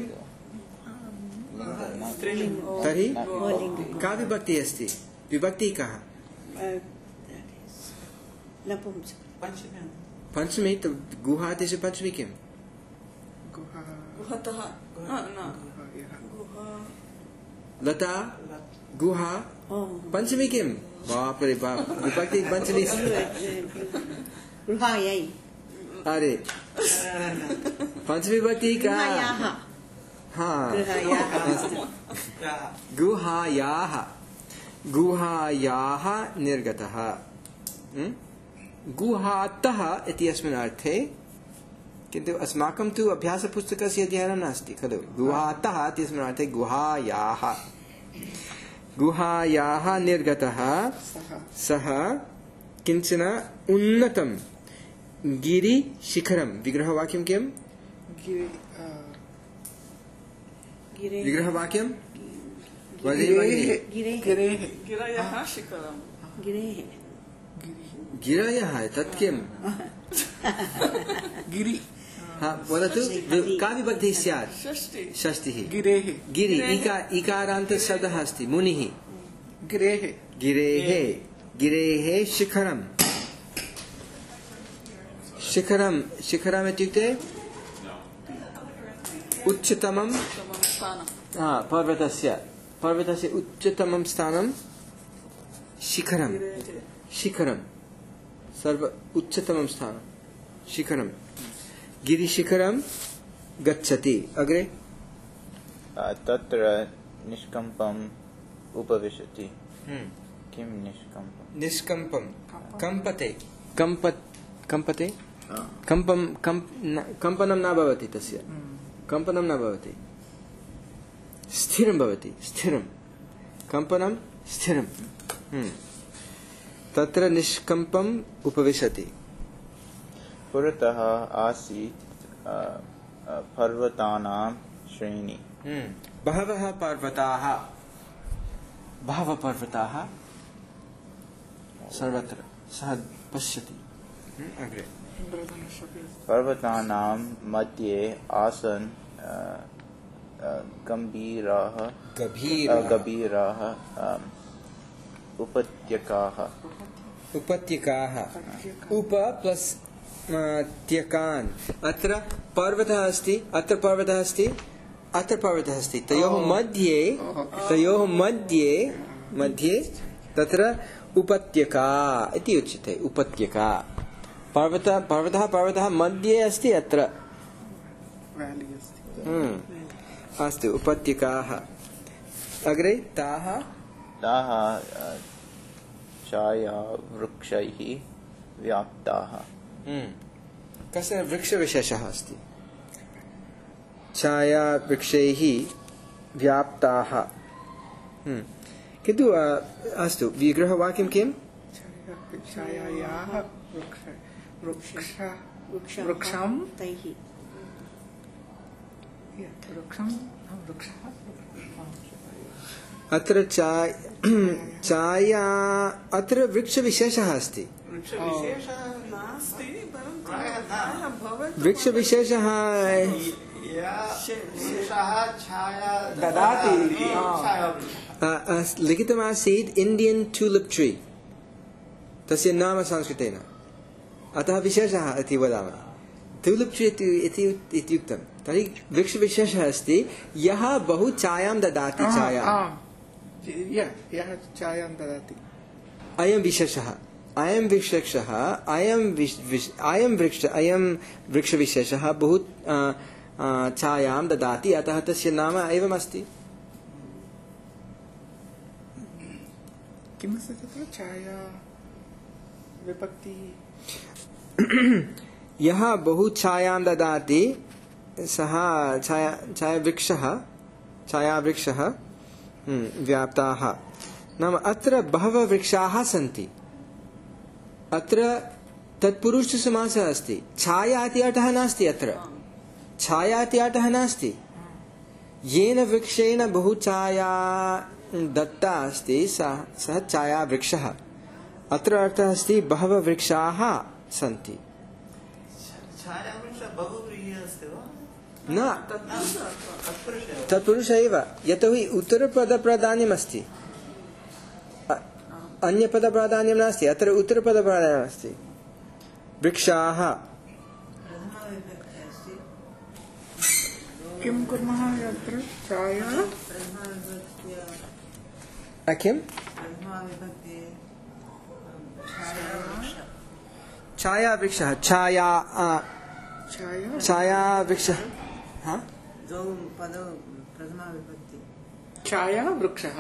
तर्हि का विभक्तिः अस्ति विभक्तिः कः पंचमी तो गुहा इत्यस्य पंचमी किम् लता गुहा पंचमी किम् बाप रे बाप विभक्ति पंचमी अरे पंचमी विभक्ति का हाँ गुहायाः गुहायाः निर्गतः गुहातः इति अस्मिन् अर्थे किन्तु अस्माकं तु अभ्यासपुस्तकस्य अध्ययनं नास्ति खलु गुहातः इत्यस्मिन् अर्थे गुहायाः गुहायाः निर्गतः सः किञ्चन उन्नतं गिरिशिखरं विग्रहवाक्यं किं गिरि आ, विग्रहवाक्यं गिरेः गिरेः गिरयः शिखरम् गिरेः गिरयः तत् किं गिरि हा वदतु का विभक्तिः स्यात् षष्टि षष्टिः गिरेः गिरि इका इकारान्तशब्दः अस्ति मुनिः गिरेः गिरेः गिरेः शिखरं शिखरं शिखरम् इत्युक्ते उच्चतमं उत्तमं स्थानं हा पर्वतस्य पर्वतस्य उच्चतमं स्थानं शिखरं शिखरं सर्व उच्चतमं स्थानं शिखरं गिरिशिखरं गच्छति अग्रे तत्र निष्कम्पम् उपविशति किं निष्कम्पम् निष्कम्पं कम्पते कम्प कम्पते कम्पं कम्प कम्पनं न भवति तस्य कम्पनं न भवति स्थिरं भवति स्थिरं कम्पनं स्थिरं तत्र निष्कम्पम् उपविशति पुरतः आसीत् पर्वतानां श्रेणी बहवः पर्वताः बहवः पर्वताः सर्वत्र सः पश्यति अग्रे पर्वतानां मध्ये आसन् गम्भीराः गभीराः गभीराः उपत्यकाः उपत्यकाः उप प्लस् त्यकान् अत्र पर्वतः अस्ति अत्र पर्वतः अस्ति अत्र पर्वतः अस्ति तयोः मध्ये तयोः मध्ये मध्ये तत्र उपत्यका इति उच्यते उपत्यका पर्वत पर्वतः पर्वतः मध्ये अस्ति अत्र व्याली अस्ति अस्तु उपत्यकाः अग्रे ताः ताः छायावृक्षैः व्याप्ताः कस्य वृक्षविशेषः अस्ति छायावृक्षैः व्याप्ताः किन्तु अस्तु विग्रहवाक्यं किं छायायाः वृक्ष वृक्ष वृक्षः वृक्षं तैः वृक्षं वृक्षः अत्र छाया अत्र वृक्षविशेषः अस्ति वृक्षविशेषः नास्ति परन्तु प्रायः भवति वृक्षविशेषः ददाति लिखितमासीत् इण्डियन् ट्यूलिप् ट्री तस्य नाम संस्कृतेन अतः विशेषः इति वदामः ट्यूलिप् ट्री इत्युक्तं तर्हि वृक्षविशेषः अस्ति यः बहु छायां ददाति छायां यः छायां ददाति अयं विशेषः अयं विशेषः अयं अयं वृक्ष अयं वृक्षविशेषः बहु छायां ददाति अतः तस्य नाम एवमस्ति किमस्ति तत्र छाया विभक्ति यः बहु छायां ददाति सः छाया छायावृक्षः छायावृक्षः व्याप्ताः नाम अत्र बहवः वृक्षाः सन्ति अत्र तत्पुरुषसमासः अस्ति छाया इति अर्थः नास्ति अत्र छाया इति अर्थः नास्ति येन वृक्षेण बहु छाया दत्ता अस्ति सः सः छायावृक्षः अत्र अर्थः अस्ति बहवः वृक्षाः सन्ति न तत्पुरुष एव यतोहि उत्तरपदप्राधान्यमस्ति अन्यपदप्राधान्यं नास्ति अत्र उत्तरपदप्राधान्यमस्ति वृक्षाः किं कुर्मः यत्र छाया किं छायावृक्षः छाया छाया छायावृक्षः छाया वृक्षः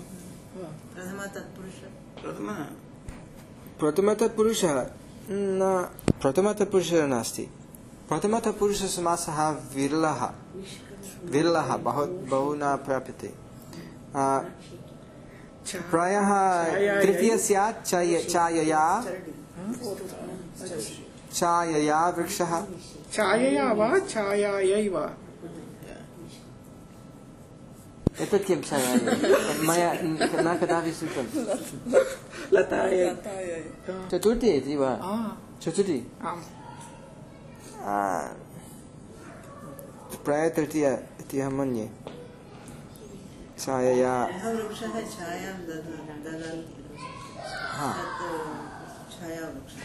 प्रथमतत्पुरुषः न प्रथमतत्पुरुषः नास्ति प्रथमतत्पुरुषसमासः विरलः विरलः बहु बहु न प्राप्यते प्रायः तृतीय स्यात् चाय चायया चायया वृक्षः छायया वा छायायै वा एतत् किं छायायै मया न कदापि श्रुतं लतायै चतुर्थी इति वा चतुर्थी आम् प्रायः तृतीय इति अहं मन्ये छायया वृक्षः छायां ददाति हा छायावृक्षः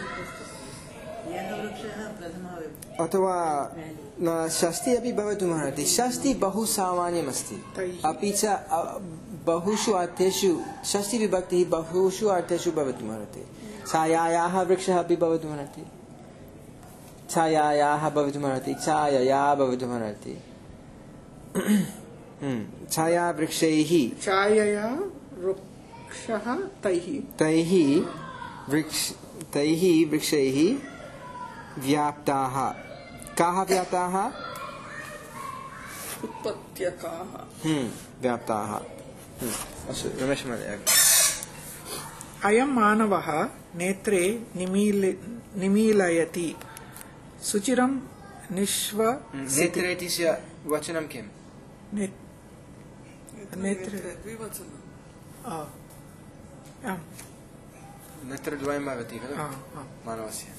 यः वृक्षः प्रथमः अथवा न षष्ठी अपि भवितुमर्हति षष्ठी बहु सामान्यमस्ति अपि च अ, बहुषु अर्थेषु षष्ठी विभक्तिः बहुषु अर्थेषु भवितुमर्हति छायायाः वृक्षः अपि भवितुमर्हति छायायाः भवितुमर्हति छायया भवितुमर्हति छायावृक्षैः छायया वृक्षः तैः तैः वृक्ष तैः वृक्षैः व्याप्ताः काः व्याप्ताः उत्पत्त्यकाः व्याप्ताः अस्तु रमेश महोदय अयं मानवः नेत्रे निमील निमीलयति सुचिरं निश्व नेत्रे इत्यस्य वचनं किम् ने- नेत्रे द्विवचनं आ, आम्, नेत्रद्वयं भवति खलु आ, आ। मानवस्य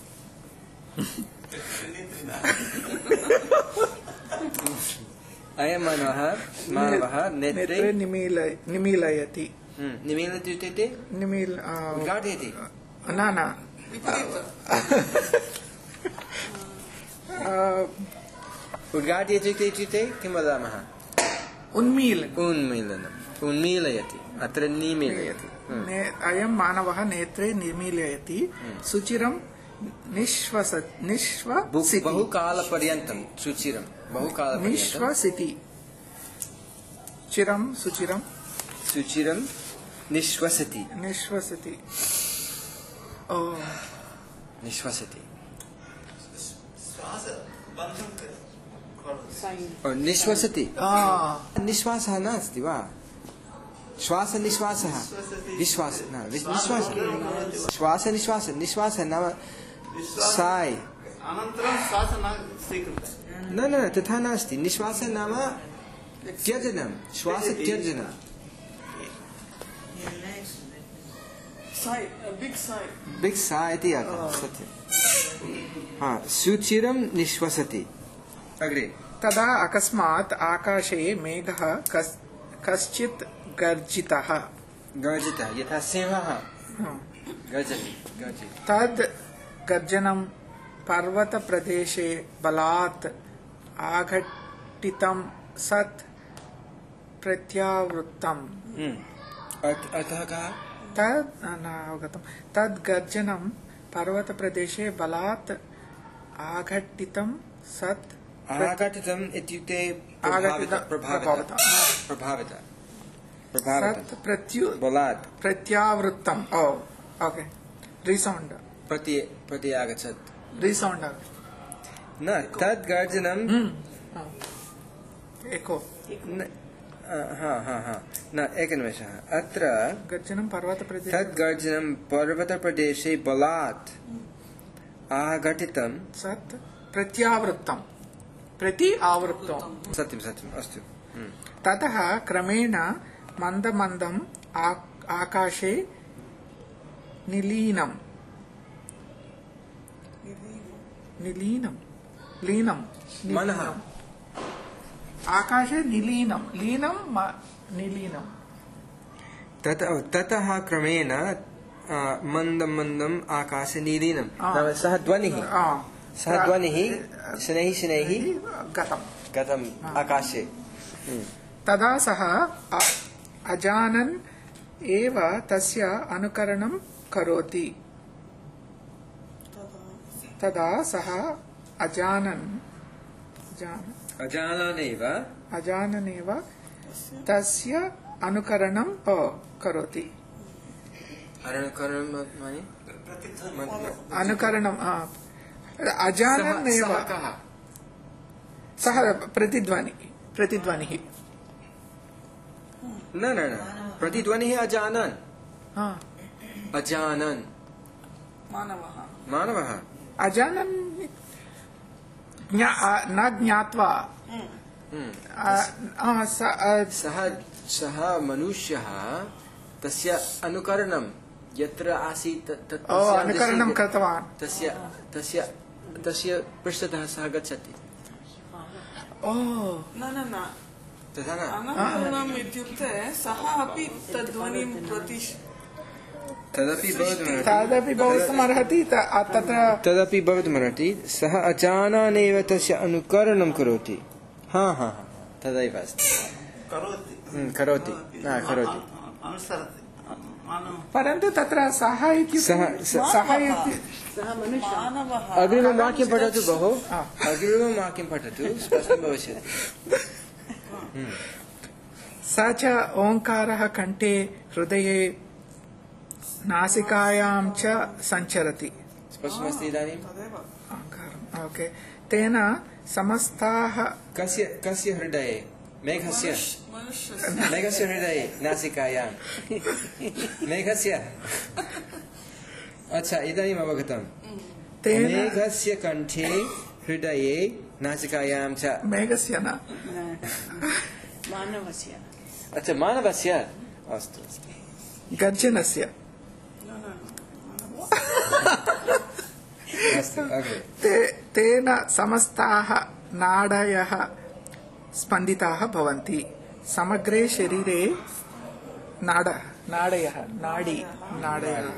अयं मानवः मानवः नेत्रे नेत्रे निमील निमीलयति निमीलति इत्युक्ते निमील आ, उद्घाटयति न न आ, उद्घाटयति इत्युक्ते किं वदामः उन्मील उन्मीलनम् उन्मीलयति अत्र निमीलयति ने- अयं मानवः नेत्रे निमीलयति सुचिरं निश्वस निश्वसिति बहुकालपर्यन्तं सुचिरं बहुकालपर्यन्तं निश्वसिति चिरं सुचिरं सुचिरं निश्वसति निश्वसिति ओ निश्वसति श्वास बन्धं करोति ओ, निश्वसति आ, निश्वासः नास्ति वा श्वासनिश्वासः विश्वास न वि- विश्वास श्वासनिश्वास निश्वासः नाम साय् अनन्तरं श्वास न स्वीकृतः न न न, तथा नास्ति निश्वासः नाम त्यजनं श्वासत्यजनं साई बिग साई बिग् सा इति अर्थः सत्यं हा सुचिरं निश्वसति अग्रे तदा अकस्मात् आकाशे मेघः कस् कश्चित् गर्जितः गर्जितः यथा सिंहः गर्जति गर्जति तद् गर्जनं पर्वतप्रदेशे बलात् आघटितं सत् प्रत्यावृत्तम् हम्म। अर्थ- अर्थः कः तद् न अवगतं तद् गर्जनं पर्वतप्रदेशे बलात् आघटितं सत् आघटितम् इत्युक्ते आघटित प्रभावित प्रभावित प्रभावित सत् प्रत्यु बलात् प्रत्यावृत्तम् ओ ओके रिसौण्ड् प्रति प्रति आगच्छत् रिसौण्ड् न तद् गर्जनं एको न- हा हा हा न एकनिमेषः अत्र गर्जनं पर्वतप्रदेशे तद् गर्जनं पर्वतप्रदेशे बलात् आघटितं सत् प्रत्यावृत्तं प्रति आवृत्तं सत्यं सत्यम् अस्तु हम्म। ततः क्रमेण मन्दमन्दम् आ- आकाशे निलीनं निलीनं लीनं मनः आकाशे निलीनं लीनं म- निलीनं तत ततः क्रमेण आ, मन्दं मन्दम् आकाशे निलीनं आ। नाम सः ध्वनिः आ, सः ध्वनिः शनैः शनैः गतं गतम् आकाशे हम्म। तदा सः अ- अजानन् एव तस्य अनुकरणं करोति तदा सः अजानन् जान- अजाननेव अजाननेव तस्य अनुकरणं अ, करोति अनुकरणं मनि अनुकरणं आ, अजानन् एव सः कः सः प्रतिध्वनि प्रतिध्वनिः न न न प्रतिध्वनिः अजानन् हा अजानन् मानवः मानवः अजानन् ज्ञा न ज्ञात्वा आ, स- आ, सः सः मनुष्यः तस्य अनुकरणं यत्र आसीत् तत् ओ तस्यां अनुकरणं दिशि- कृतवान् तस्य तस्य तस्य पृष्ठतः सः गच्छति ओ न न न तथा न अनुकरणम् इत्युक्ते सः अपि तद्ध्वनिं प्रति तदपि भवितुमर्हति तदपि भवितुमर्हति त- तत्र तदपि भवितुमर्हति सः अजानानेव तस्य अनुकरणं करोति हा हा हा तदैव अस्ति करोति हम्म, करोति हा, करोति अनुसरति मानव परन्तु तत्र सः इत्युक्ते सः- स- सः इति सः मनुष्यः मानवः अग्रिमं वाक्यं पठतु भोः हा। अग्रिमं वाक्यं पठतु स्पष्टं भविष्यति स च ओङ्कारः कण्ठे हृदये नासिकायां च सञ्चरति स्पष्टमस्ति इदानीं तदेव ओङ्कारम् ओके तेन समस्ताः कस्य कस्य हृदये मेघस्य मनुष्यस्य मेघस्य हृदये नासिकायां मेघस्य अच्छा इदानीम् अवगतम् तेन मेघस्य कण्ठे हृदये नासिकायां च मेघस्य न मानवस्य अच्छा मानवस्य अस्तु अस्तु गर्जनस्य अस्तु अग्रे ते तेन समस्ताः नाडयः स्पन्दिताः भवन्ति समग्रे शरीरे नाड नाडयः नाडी नाडयः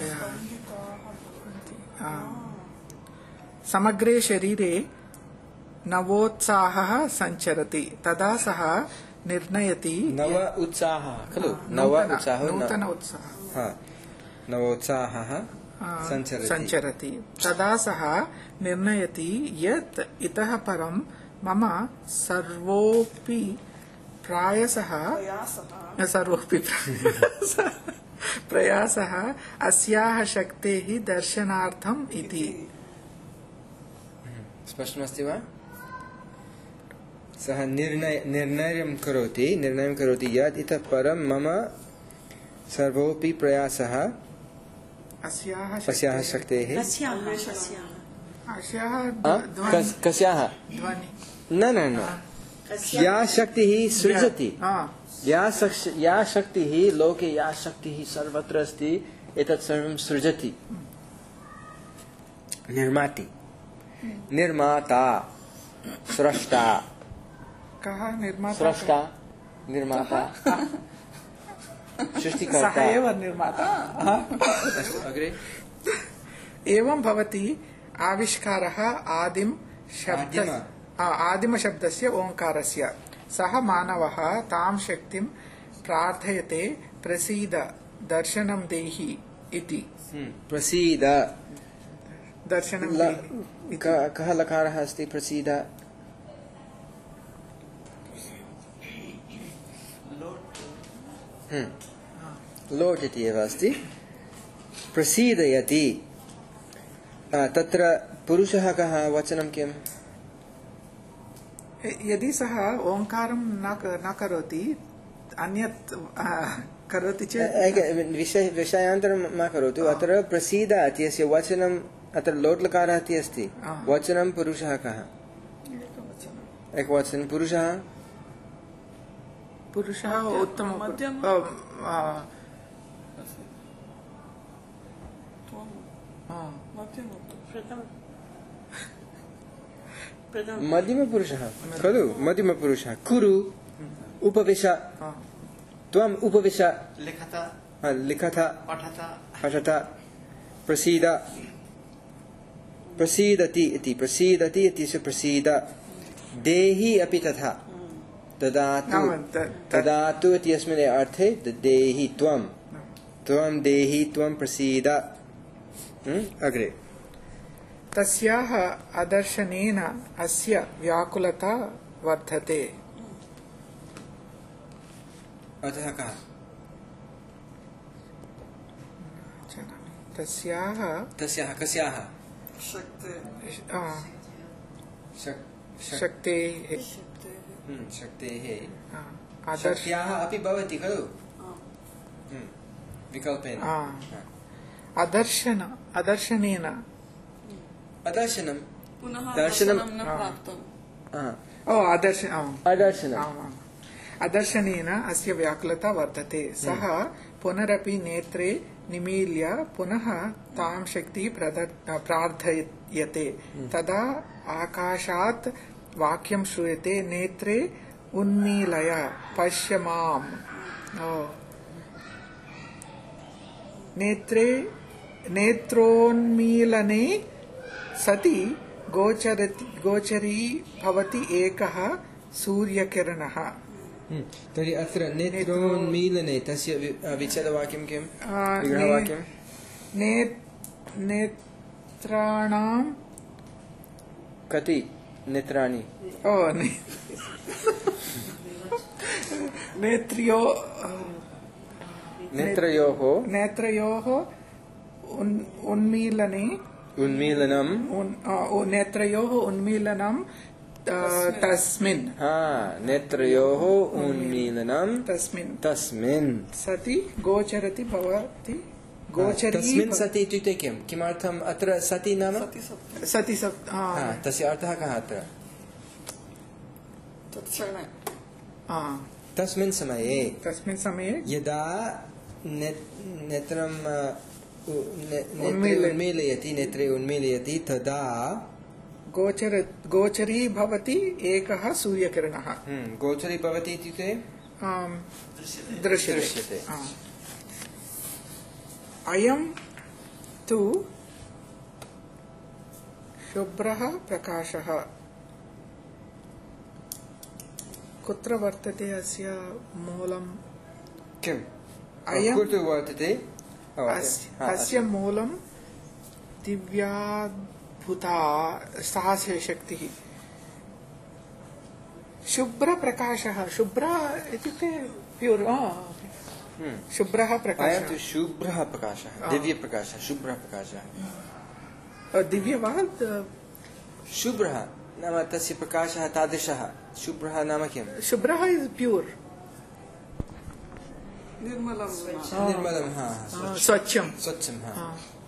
आ, समग्रे शरीरे नवोत्साहः सञ्चरति तदा सः निर्णयति नव उत्साहः खलु नव नूतन उत्साहः नूतन न- उत्साहः हा, नवोत्साहः आ, सञ्चरति सञ्चरति तदा सः निर्णयति यत् इतः परं मम सर्वोऽपि प्रायसः प्रयासः सर्वोऽपि प्रयासः प्रयासः अस्याः शक्तेः दर्शनार्थम् इति स्पष्टमस्ति वा सः निर्णय निर्णयं करोति निर्णयं करोति यत् इतः परं मम सर्वोऽपि प्रयासः अस्याः अस्याः शक्तेः शक्तेः कस्याः कस्याः अस्याः आ? ध्वनि कस्- कस्याः ध्वनि न न न या शक्तिः सृजति हा, या शक्- या शक्तिः लोके या शक्तिः सर्वत्र अस्ति एतत् सर्वं सृजति निर्माति निर्माता स्रष्टा कः निर्माता स्रष्टा निर्माता सः सृष्टिकर्ता एव निर्माता हा। अस्तु अग्रे एवं भवति आविष्कारः आदिम शब्द आदिम। आ, आदिमशब्दस्य ओङ्कारस्य सः मानवः तां शक्तिं प्रार्थयते प्रसीद दर्शनं देहि इति हम्म, प्रसीद दर्शनं ल- देहि क- कः लकारः अस्ति प्रसीद हम्म, लोट् इति एव अस्ति प्रसीदयति आ, तत्र पुरुषः कः वचनं किम् यदि सः ओङ्कारं न क- न करोति अन्यत् आ, करोति चेत् एक- विषय विषयान्तरं मा करोतु अत्र प्रसीद इत्यस्य वचनम् अत्र लोट् लकारः इति अस्ति आ। वचनं पुरुषः कः एकवचनं पुरुषः पुरुषः उत्तम मध्यम। प्रथम प्रथम मध्यमपुरुषः खलु मध्यमपुरुषः कुरु उपविश त्वम् उपविश लिखत हा, लिखत पठत पठत प्रसीद प्रसीदति इति प्रसीदति इत्यस्य प्रसीद देहि अपि तथा ददातु नाम त- त- ददातु इत्यस्मिन् अर्थे देहि त्वं त्वं देहि त्वं प्रसीद हम्म, अग्रे तस्याः अदर्शनेन अस्य व्याकुलता वर्धते अतः कः तस्याः तस्याः कस्याः शक्ते आ, शक्- शक्- शक्तेः हम्म, शक्तेः आ, आदर्श शक्त्याः अपि भवति खलु विकल्पेन आ, अदर्शन अदर्शनेन अदर्शनं पुनः दर्शनं दर्शनं न प्राप्तम् ओ अदर्शन आम्। अदर्शनम् आम्, आम्। अदर्शनेन अस्य व्याकुलता वर्तते। सः पुनरपि नेत्रे निमील्य पुनः तां शक्तिः प्रदर्- प्रार्थयते। तदा आकाशात् वाक्यं श्रूयते, नेत्रे उन्मीलय पश्य माम्। ओ। नेत्रे नेत्रोन्मीलने सति गोचरति गोचरी भवति एकः सूर्यकिरणः। तर्हि अत्र नेत्रोन्मीलने तस्य वि- विच्छेदवाक्यं किं आ, विग्रहवाक्यं ने- नेत्राणां कति नेत्राणि ओ ने- नेत्र्यो नेत्रयोः नेत्रयोः उन्- उन्मीलने उन्मीलनम् उन्- आ, उ- नेत्रयोः उन्मीलनं आ, तस्मिन् हा नेत्रयोः उन्मीलनं तस्मिन् तस्मिन् सति गोचरति भवति गोचरी तस्मिन् भव- सति इत्युक्ते किं किमर्थम् अत्र सति नाम सति सप् आ, हा, तस्य अर्थः कः अत्र तत्क्षणे आ, तस्मिन् समये तस्मिन् समये यदा ने- नेत्रं अ, उ- ने- नेत्रे उन्मील- उन्मीलयति नेत्रे उन्मीलयति तदा गोचर गोचरी भवति एकः सूर्यकिरणः हम्म, गोचरी भवति इत्युक्ते आम्, दृश्यते दृश्यते। आ। अयं तु शुभ्रः प्रकाशः कुत्र वर्तते अस्य मूलं किम् अयं कुत्र वर्तते ओ, अस्य हा, अस्य मूलं दिव्याद्भुता सा शक्तिः शुभ्रप्रकाशः शुभ्र इत्युक्ते प्यूर् हम्म। शुभ्रः अयं प्रकाशः तु शुभ्रः प्रकाशः दिव्यप्रकाशः शुभ्रः प्रकाशः दिव्य वा शुभ्रः नाम तस्य प्रकाशः तादृशः शुभ्रः नाम किम् शुभ्रः इस् प्यूर् निर्मलं निर्मलं हा स्वच्छं स्वच्छं हा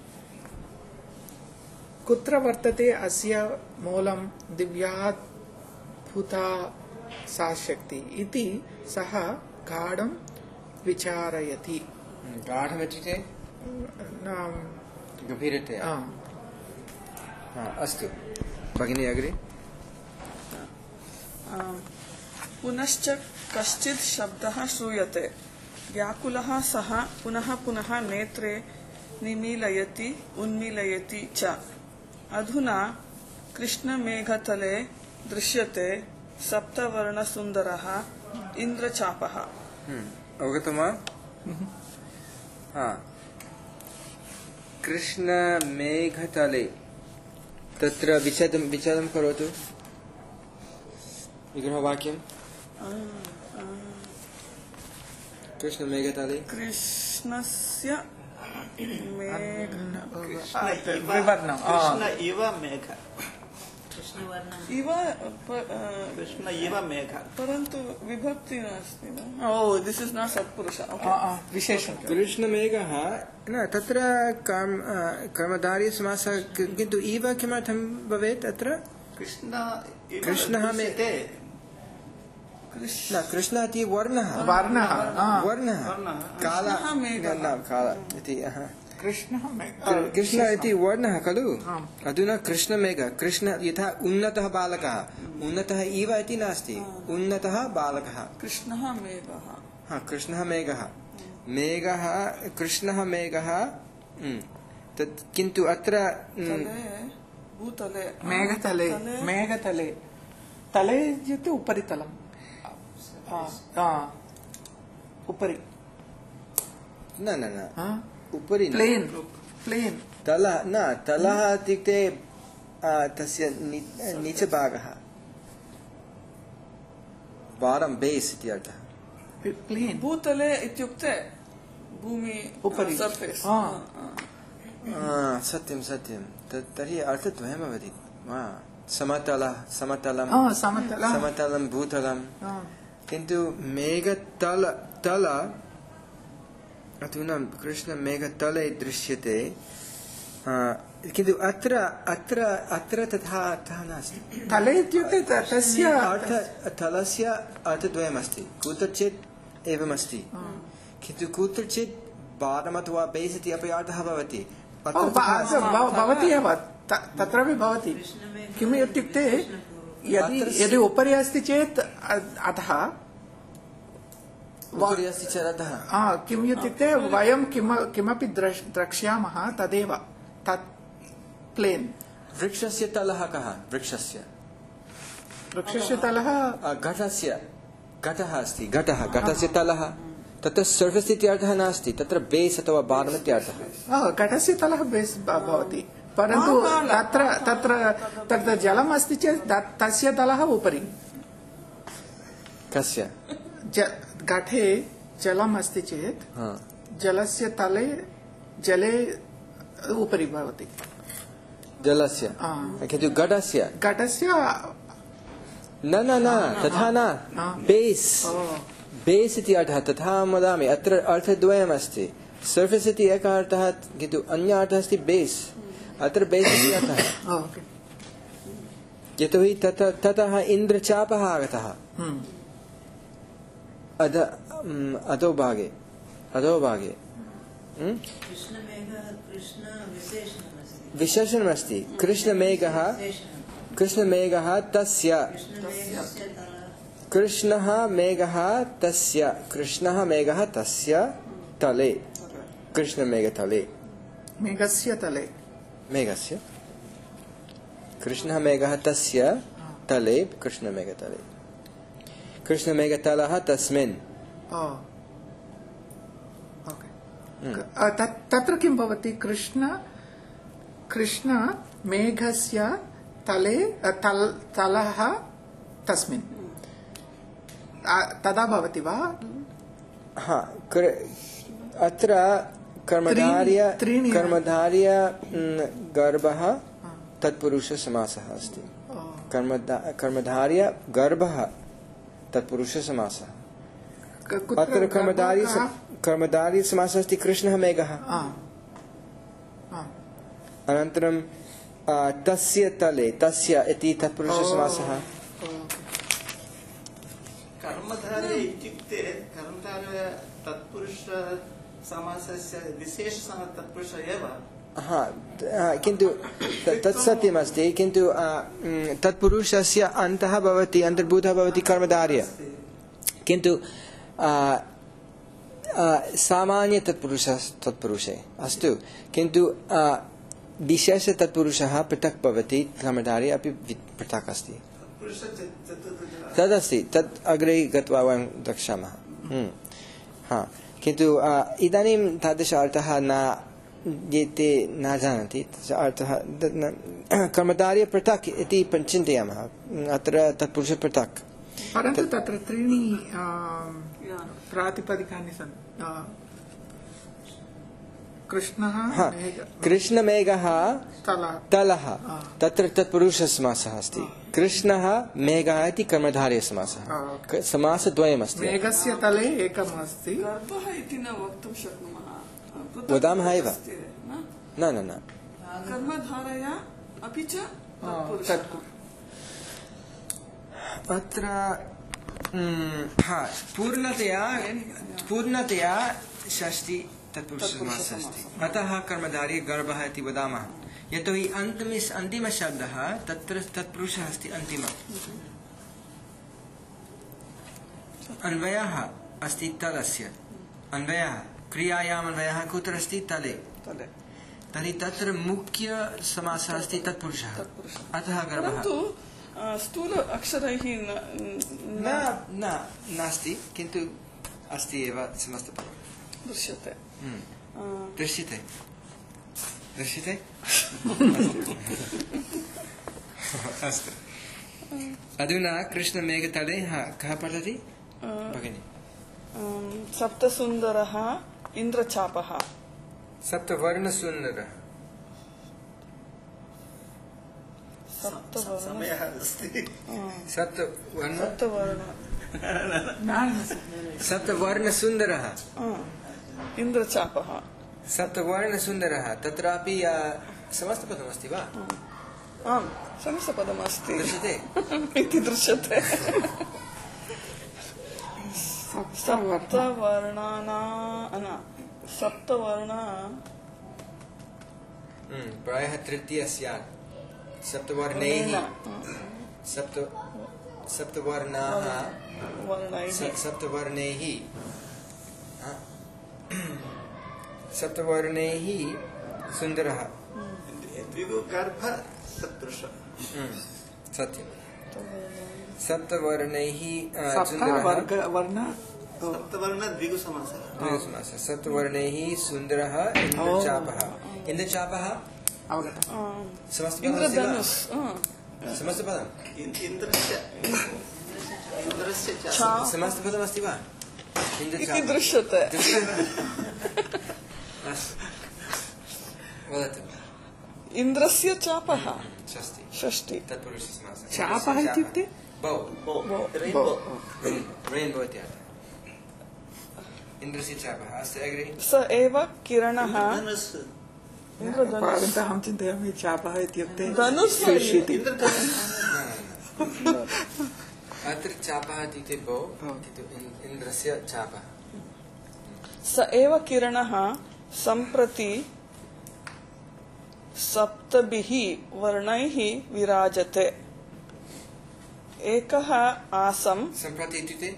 कुत्र वर्तते अस्य मूलं दिव्याद्भुता सा शक्ति इति सः गाढं विचारयति गाढमित्युक्ते नाम- गभीरतया आ, हा, अस्तु भगिनी अग्रे पुनश्च कश्चित् शब्दः श्रूयते व्याकुलः सः पुनः पुनः नेत्रे निमीलयति उन्मीलयति च अधुना कृष्णमेघतले दृश्यते सप्तवर्णसुन्दरः इन्द्रचापः अवगतं वा हा कृष्णमेघतले तत्र विच्छेदं विच्छेदं करोतु विग्रहवाक्यं कृष्णमेघतले कृष्णस्य मेघ विवर्णम् आ, कृष्ण इव मेघ इव प- अ, कृष्ण इव मेघ परन्तु विभक्ति नास्ति न ओ दिस् इस् नाट् सत्पुरुष आ, आ, विशेषं कृष्णमेघः न तत्र कर्म कर्मधारयसमासः कि- किन्तु इव किमर्थं भवेत् अत्र कृष्ण इव कृष्णः मे- दृश्यते। कृष्ण न कृष्णः इति वर्णः वर्णः आ, वर्णः वर्णः। काला कृष्णः मेघः। न, न, काला इति अह। कृष्णः मे- आ, कृष्ण इति वर्णः खलु आम्। अधुना कृष्णमेघ कृष्ण यथा उन्नतः बालकः उन्नतः इव इति नास्ति उन्नतः बालकः कृष्णः मेघः हा कृष्णः मेघः मेघः कृष्णः मेघः हम्म, तत् किन्तु अत्र हम्म, तले भूतले मेघतले तले मेघतले तले इत्युक्ते उपरितलम् आ, आ, उपरि न न न आ, उपरि न। प्लेन् प्लेन् तलः न तलः इत्युक्ते आ, तस्य नि- नीचभागः बारं बेस् इति अर्थः प्लेन् भूतले इत्युक्ते भूमि उपरि। सर्फेस् आ। आ, सत्यं सत्यं तत् तर्हि अर्थद्वयं भवति वा समतलः समतलं आ, समतलः। समतलं भूतलं आ, किन्तु मेघतल तल अधुना कृष्णमेघतले दृश्यते किन्तु अत्र अत्र अत्र तथा अर्थः नास्ति। तले इत्युक्ते तस्य अर्थ तलस्य अर्थद्वयमस्ति, कुत्रचित् एवमस्ति किन्तु कुत्रचित् बादम् अथवा बेस् इति अपि अर्थः भवति। भवति एव तत्रापि भवति। किम् इत्युक्ते यदि यदि उपरि अस्ति चेत् अधः, उपरि अस्ति चेत् अधः। किम् इत्युक्ते वयं किमपि द्रक्ष्यामः तदेव तत् प्लेन्। वृक्षस्य तलः कः? वृक्षस्य वृक्षस्य तलः घटस्य घटः अस्ति। घटः घटस्य तलः तत्र सर्फेस् इति अर्थः नास्ति, तत्र बेस् अथवा बादम् इति अर्थः। घटस्य तलः बेस् भवति, परन्तु तत्र तत्र तत्र जलम् अस्ति चेत् तस्य तलः उपरि। कस्य? घटे जलम् अस्ति चेत् जलस्य तले जले उपरि भवति जलस्य, किन्तु घटस्य घटस्य न न न तथा न, बेस् बेस् इति अर्थः। तथा वदामि, अत्र अर्थद्वयमस्ति। सर्फेस् इति एकः अर्थः, किन्तु अन्य अर्थः अस्ति बेस्। अत्र बेस् इति अर्थः, यतोहि ततः इन्द्रचापः आगतः अध अधोभागे अधोभागे विशेषणमस्ति। कृष्णमेघः कृष्णमेघः तस्य कृष्णः मेघः तस्य कृष्णः मेघः तस्य तले कृष्णमेघतले मेघस्य तले मेघस्य कृष्णः मेघः तस्य तले कृष्णमेघतले कृष्णमेघतलः तस्मिन्। तत्र किं भवति? कृष्ण कृष्ण मेघस्य तले तलः तस्मिन् तदा भवति वा? हा, अत्र कर्मधार्य कर्मधार्य गर्भः तत्पुरुषसमासः अस्ति। कर्मधार्य गर्भः तत्पुरुषसमासः। अत्र कर्मधारी कर्मधारी समासः अस्ति कृष्णः मेघः। अनन्तरं तस्य तले तस्य इति तत्पुरुषसमासः। कर्मधारय इत्युक्ते कर्मधारय तत्पुरुष समासस्य विशेष तत्पुरुष एव। हा, किन्तु तत् सत्यमस्ति, किन्तु तत्पुरुषस्य अन्तः भवति, अन्तर्भूतः भवति कर्मधार्य। किन्तु सामान्य तत्पुरुष तत्पुरुषे अस्तु, किन्तु विशेष तत्पुरुषः पृथक् भवति, कर्मधार्य अपि पृथक् अस्ति। तदस्ति, तत् अग्रे गत्वा वयं द्रक्ष्यामः। हा, किन्तु इदानीं तादृश अर्थः न ये ते न जानन्ति, अर्थः कर्मधार्य पृथक् इति चिन्तयामः। अत्र तत्पुरुष पृथक्, परन्तु तत्र त्रीणि प्रातिपदिकानि सन्ति। कृष्णः कृष्णमेघः तलः, तत्र तत्पुरुषसमासः अस्ति। कृष्णः मेघः इति कर्मधार्यसमासः। समासद्वयमस्ति। मेघस्य तले एकम् अस्ति। गर्भः इति न वक्तुं शक्नुमः, वदामः एव। न न न कर्मधारय अपि च अत्र पूर्णतया पूर्णतया षष्टि तत्पुरुषसमासः अस्ति। अतः कर्मधार्य गर्भः इति वदामः, यतोहि अन्तिमे अन्तिमशब्दः तत्र तत्पुरुषः अस्ति। अन्तिमः अन्वयः अस्ति तलस्य। अन्वयः क्रियायाम् अन्वयः कुत्र अस्ति? तले। तर्हि तत्र मुख्य समासः अस्ति तत्पुरुषः, अतः गर्भः। स्थूल अक्षरैः न न नास्ति, किन्तु अस्ति एव समस्तपदं दृश्यते दृश्यते दृश्यते अस्तु। अधुना कृष्णमेघतले कः पठति भगिनी? सप्तसुन्दरः इन्द्रचापः। सप्तवर्णसुन्दरः समयः अस्ति। सप्तवर्ण सप्तवर्णसुन्दरः इन्द्रचापः सप्तवर्णसुन्दरः तत्रापि समस्तपदमस्ति वा? आम् समस्तपदमस्ति दृश्यते इति दृश्यते सप्तवर्णाना सप्तवर्ण प्रायः तृतीय स्यात् सप्तवर्णैः सप्त सप्तवर्णाः सप्तवर्णैः सप्तवर्णैः सुन्दरः द्विगुगर्भ सदृशः सत्यं सप्तवर्णैः वर्ण सप्तवर्ण द्विगुसमासः द्विगुसमासः सप्तवर्णैः सुन्दरः इन्द्रचापः इन्द्रचापः अवगतः इन्द्रधनुस् समस्तपदम् इन्द्रस्य इन्द्रस्य च समस्तपदमस्ति वा? इति दृश्यते वदतु इन्द्रस्य चापः षष्टि षष्टि तत्पुरुषसमासः चापः इत्युक्ते रेन्बो इत्यादि इन्द्रस्य चापः अस्य अग्रे स एव किरणः परन्तु अहं चिन्तयामि चापः इत्युक्ते धनुस् अत्र चापः इत्युक्ते बहु इन्द्रस्य चापः स एव किरणः सम्प्रति सप्तभिः वर्णैः विराजते एकः आसम् सम्प्रति इत्युक्ते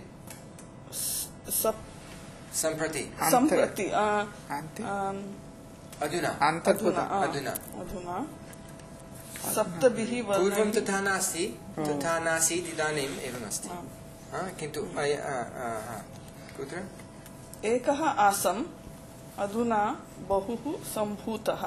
सम्प्रति सम्प्रति अधुना अन्तर्भूतम् अधुना अधुना सप्तभिः पूर्वं तथा नास्ति तथा नासीत् इदानीम् एवमस्ति किन्तु कुत्र एकः आसम् अधुना बहुः सम्भूतः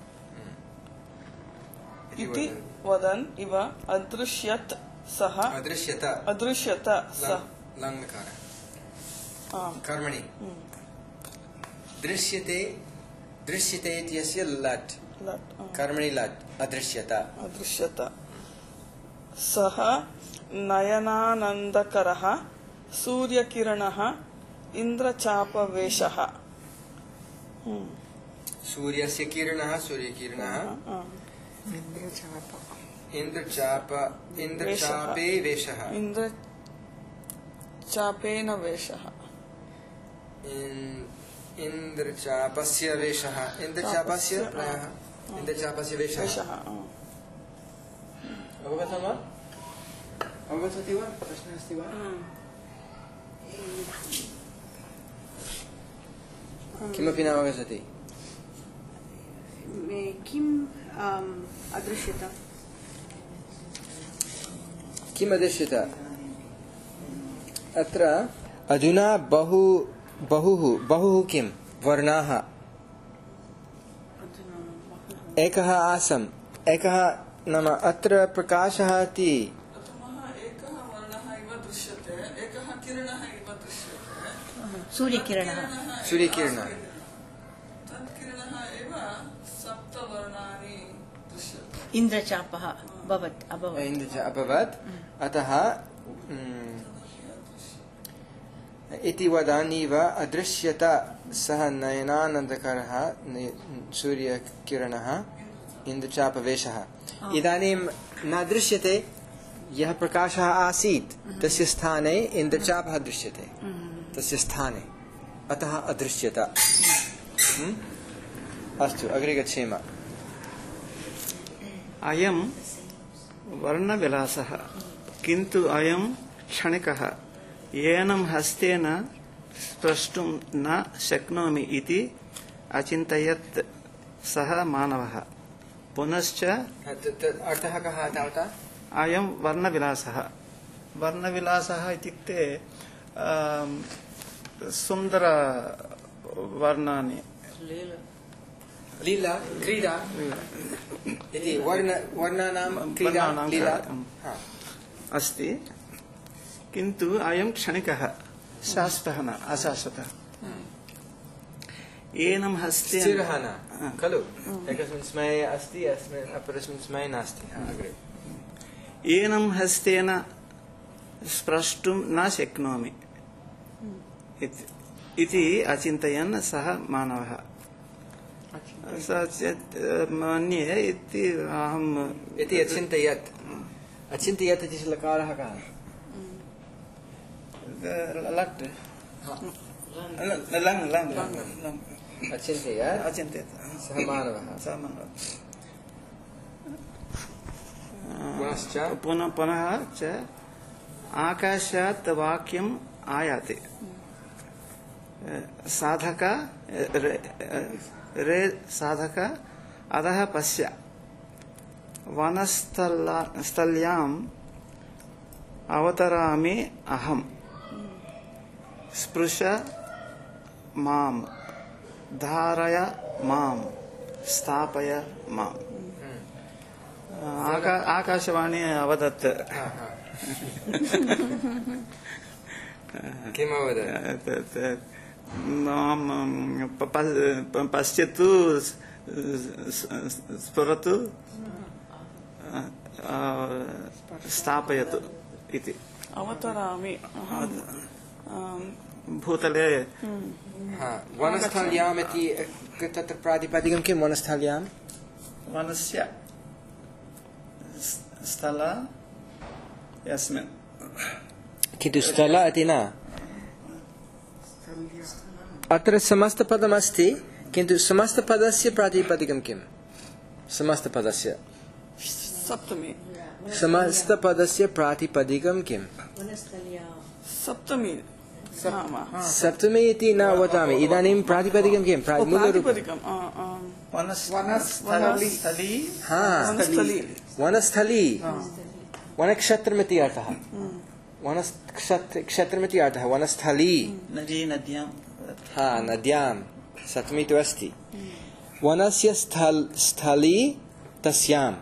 इति वदन् इव अदृश्यत् सः अदृश्यत अदृश्यत सः लङ्कारः कर्मणि दृश्यते दृश्यते इत्यस्य लट् कर्मणि लट् अदृश्यत अदृश्यत सः नयनानन्दकरः सूर्यकिरणः इन्द्रचापवेशः सूर्यस्य किरणः सूर्यकिरणः इन्द्रचाप इन्द्रचापे वेशः इन्द्रचापेन वेशः इन्द्रचापस्य वेशः इन्द्रचापस्य प्रायः इन्द्रचापस्य वेशः अवगतं वा? अवगच्छति वा? प्रश्नः अस्ति वा? किमपि न अवगच्छति किम् अदृश्यत किम् अदृश्यत अत्र अधुना बहु बहुः बहुः किं वर्णाः एकः आसम् एकः नाम अत्र प्रकाशः इति सूर्यकिरणः सूर्यकिरणः इन्द्रचापः अभवत् अभवत् इन्द्रचापः अभवत् अतः इति वदानीव अदृश्यत सः नयनानन्दकरः सूर्यकिरणः इन्द्रचापवेशः इदानीं न दृश्यते यः प्रकाशः आसीत् तस्य स्थाने इन्द्रचापः दृश्यते तस्य स्थाने अतः अदृश्यत अस्तु अग्रे गच्छेम अयं वर्णविलासः किन्तु अयं क्षणिकः येनं हस्तेन स्प्रष्टुं न शक्नोमि इति अचिन्तयत् सः मानवः पुनश्च अर्थः कः तावता अयं वर्णविलासः वर्णविलासः इत्युक्ते सुन्दरवर्णानि लीला क्रीडा इति वर्ण वर्णानां क्रीडा लीला अस्ति किन्तु अयं क्षणिकः शाश्वतः न अशाश्वतः एनं हस्ते स्थिरः न खलु एकस्मिन् समये अस्ति अस्मिन् अपरस्मिन् समये नास्ति अग्रे एनं हस्तेन स्प्रष्टुं न शक्नोमि इति इति अचिन्तयन् सः मानवः स चेत् मन्ये इति अहम् इति अचिन्तयत् अचिन्तयत् इति लकारः कः लट् लङ् लङ् अचिन्तयत् अचिन्तयत् सः मानवः सः मानवः पुनश्च पुनः पुनः च आकाशात् वाक्यम् आयाति साधक रे, रे साधक अधः पश्य वनस्थल्याम् अवतरामि अहम् स्पृश माम् धारय माम् स्थापय माम् आका आकाशवाणी अवदत् किम् अवदत् पश्यतु स्फुरतु स्थापयतु इति अवतरामि भूतले वनस्थल्याम् इति तत्र प्रातिपदिकं किं वनस्थल्यां वनस्य स्थल यस्मिन् किन्तु स्थल इति न अत्र समस्तपदमस्ति किन्तु समस्तपदस्य प्रातिपदिकं किं समस्तपदस्य सप्तमी समस्तपदस्य प्रातिपदिकं किं सप्तमी सप्तमी इति न वदामि इदानीं प्रातिपदिकं किं प्रातिपदिकं वनस्थली वनस्थली वनक्षेत्रमिति अर्थः वनक्षेत्रमिति अर्थः वनस्थली नदी नद्यां हा नद्यां सप्तमी तु अस्ति वनस्य स्थल स्थली तस्यां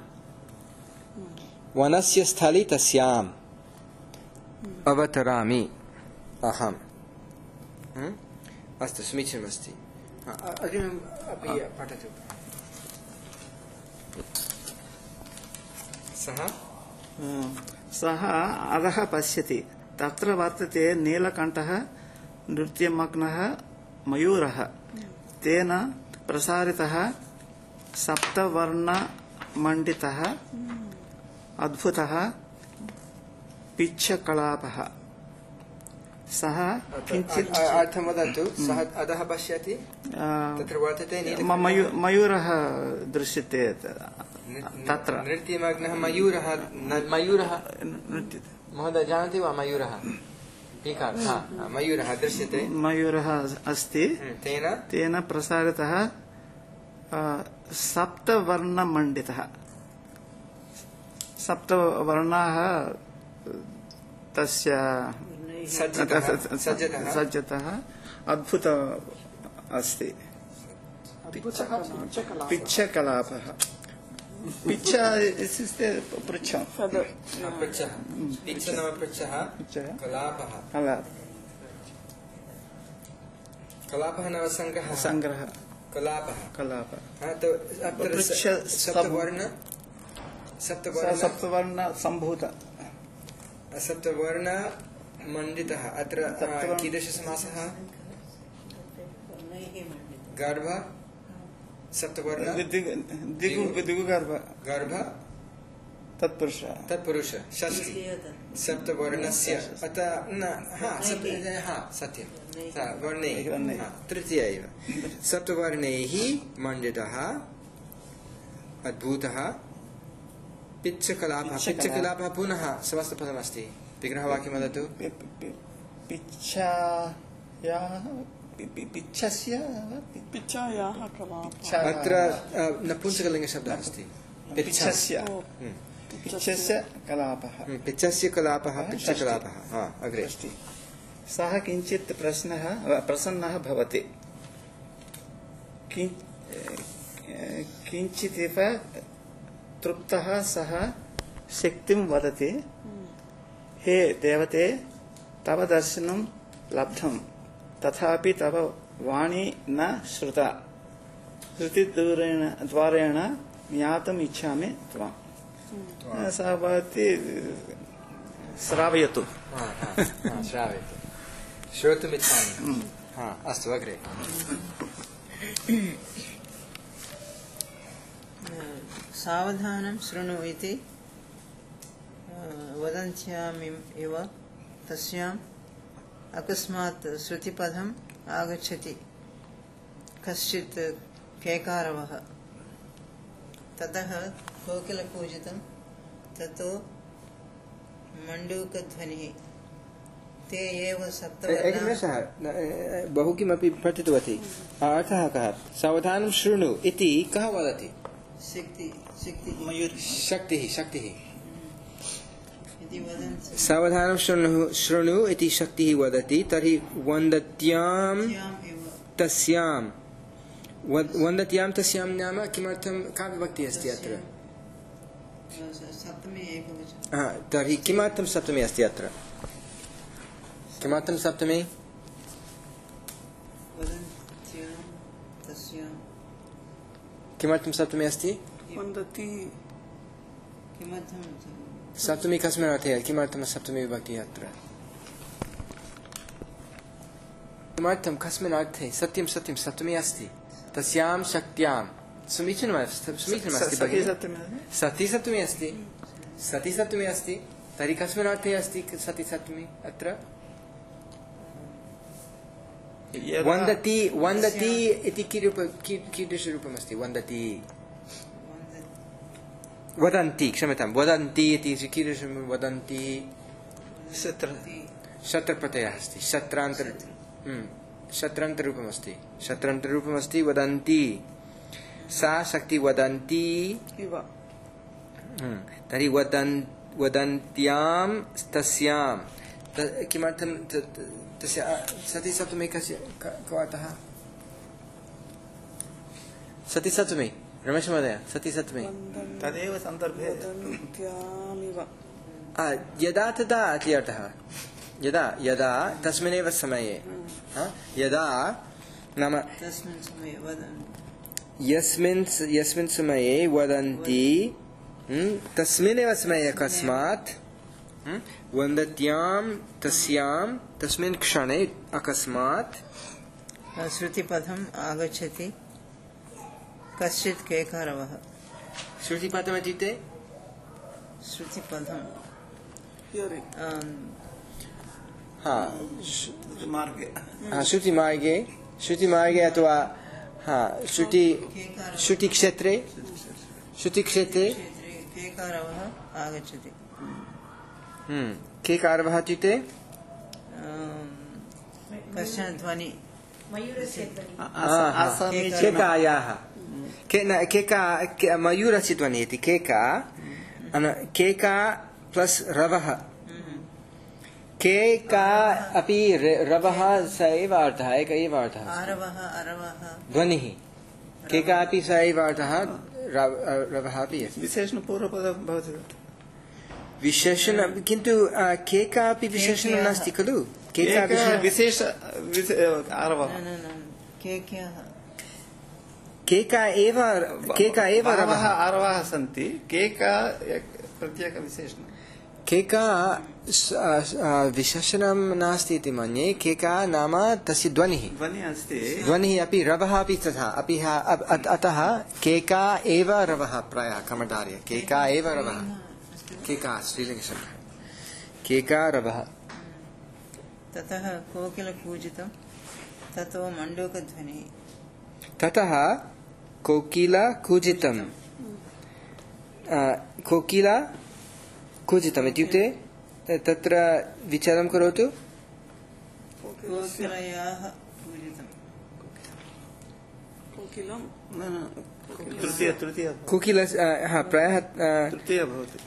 वनस्य स्थली तस्याम् अवतरामि अहम् अस्तु समीचीनमस्ति अग्रिमम् अपि पठतु सः सः अधः पश्यति तत्र वर्तते नीलकण्ठः नृत्यमग्नः मयूरः तेन प्रसारितः सप्तवर्णमण्डितः अद्भुतः पिच्छकलापः सः किञ्चित् अर्थं वदतु सः अधः पश्यति तत्र वर्तते मयूरः दृश्यते तत्र नृत्यमग्नः मयूरः मयूरः महोदय जानाति वा मयूरः मयूरः दृश्यते मयूरः अस्ति तेन तेन प्रसारितः सप्तवर्णमण्डितः सप्तवर्णाः तस्य सज्जतः अद्भुत अस्ति पिच्छकलापः पिच्छ इत्युक्ते पृच्छः पृच्छः पिच्छ नाम पृच्छः कलापः कलापः नाम सङ्ग्रहः सङ्ग्रहः कलापः कलापः सप्तवर्ण सप्तवर्ण सम्भूत सप्तवर्ण मण्डितः अत्र कीदृशसमासः गर्भ सप्तवर्ण दिगुगर्भ गर्भ तत्पुरुष तत्पुरुष षष्टि सप्तवर्णस्य अतः न हा सत्यं वर्णैः तृतीय एव सप्तवर्णैः मण्डितः अद्भुतः पिच्छकलापः पिच्छकलापः पुनः समस्तपदमस्ति विग्रहवाक्यं वदतु पिच्छस्य पिच्छायाः कलापः अत्र नपुंसकलिङ्गशब्दः अस्ति पिच्छस्य पिच्छस्य कलापः पिच्छस्य कलापः पिच्छकलापः हा अग्रे सः किञ्चित् प्रश्नः प्रसन्नः भवति किञ्चिदिव तृप्तः सः शक्तिं वदति हे देवते तव दर्शनं लब्धं तथापि तव वाणी न श्रुता श्रुतिद्वारेण द्वारेण ज्ञातुम् इच्छामि त्वाम् सः भवति श्रावयतु श्रावयतु श्रोतुमिच्छामि हा अस्तु अग्रे सावधानं शृणु इति वदन्त्याम् इव तस्याम् अकस्मात् श्रुतिपदम् आगच्छति कश्चित् केकारवः ततः कोकिलकूजितं ततो मण्डूकध्वनिः ते एव एकनिमेषः बहु किमपि पठितवती अर्थः कः सावधानं शृणु इति कः वदति शक्ति शक्ति शक्तिः शक्तिः इति वदन्ति सावधानं शृणु शृणु इति शक्तिः वदति तर्हि वन्दत्यां तस्यां वन्दत्यां तस्यां नाम किमर्थं का विभक्तिः अस्ति अत्र सप्तमी एकवचनं हा तर्हि किमर्थं सप्तमी अस्ति अत्र किमर्थं सप्तमी वदन्त्यां तस्यां किमर्थं सप्तमी अस्ति वन्दति किमर्थं सप्तमी कस्मिन् अर्थे किमर्थं सप्तमी विभक्तिः अत्र किमर्थं कस्मिन् अर्थे सत्यं सत्यं सप्तमी अस्ति तस्यां शक्त्यां समीचीनमस्ति समीचीनमस्ति भगिनि सति सप्तमी अस्ति सति सप्तमी अस्ति तर्हि कस्मिन् अर्थे अस्ति सति सप्तमी अत्र वन्दति वन्दति इति कीरूप कीदृशरूपमस्ति वन्दति वदन्ति क्षम्यतां वदन्ति इति कीदृशं वदन्ति शत्रप्रत्ययः अस्ति शत्रान्तर शत्रान्तरूपमस्ति शत्रान्तरूपमस्ति वदन्ति सा शक्ति वदन्ति इव तर्हि वदन् वदन्त्यां तस्यां किमर्थं तस्य सति सप्तमी कस्य कवातः सति सप्तमी रमेश महोदय सति सप्तमी तदेव सन्दर्भे वदन्त्यामिव यदा तदा इति अर्थः यदा यदा तस्मिन्नेव समये यदा नाम तस्मिन् समये वदन्ति यस्मिन् यस्मिन् समये वदन्ति तस्मिन्नेव समये अकस्मात् वन्दत्यां तस्यां तस्मिन् क्षणे अकस्मात् श्रुतिपदम् आगच्छति कश्चित् केकारवः श्रुतिपदम् इत्युक्ते श्रुतिपदम् हा मार्गे श्रुतिमार्गे श्रुतिमार्गे अथवा हा श्रुति श्रुतिक्षेत्रे श्रुतिक्षेत्रे केकारवः आगच्छति केकारवः इत्युक्ते कश्चन ध्वनि केकायाः केका मयूरस्य ध्वनिः इति केका केका प्लस् रवः केका अपि रवः स एव अर्थः एक एव अर्थः ध्वनिः केका अपि स एव अर्थः रवः अपि अस्ति विशेषणपूर्वपदं भवति विशेषण किन्तु केका अपि विशेषणं नास्ति खलु केका विशेष आरवः केका एव केका एव रवः आरवः सन्ति केका प्रत्येकविशेषणं केका विशेषणं नास्ति इति मन्ये केका नाम तस्य ध्वनिः ध्वनिः अस्ति ध्वनिः अपि रवः अपि तथा अपि अतः केका एव रवः प्रायः कर्मधारय केका एव रवः केका स्त्रीलिङ्गशब्दः केका रवः ततः कोकिलकूजितं ततो मण्डूकध्वनिः ततः कोकिलकूजितं कोकिला कूजितम् इत्युक्ते तत्र विचारं करोतु कोकिलयाः कूजितं कोकिलं तृतीय तृतीय कोकिल हा प्रायः तृतीय भवति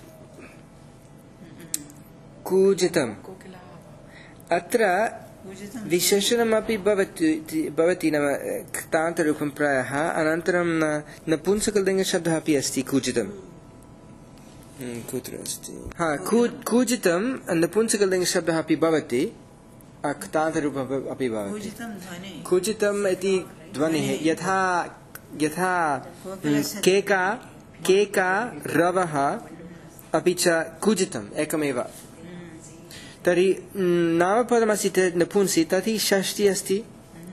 कूजितम् अत्र विशेषणमपि भवति नाम क्तान्तरूपं प्रायः अनन्तरं नपुंसकलिङ्गशब्दः अपि अस्ति कूजितम् कुत्र अस्ति हा कूजितं नपुंसकलिङ्गशब्दः अपि भवति क्तान्तरूपम् अपि भवति कूजितम् इति ध्वनिः यथा यथा केका केका रवः अपि च कूजितम् एकमेव तर्हि नामपदमस्ति नपुंसि तर्हि षष्ठी अस्ति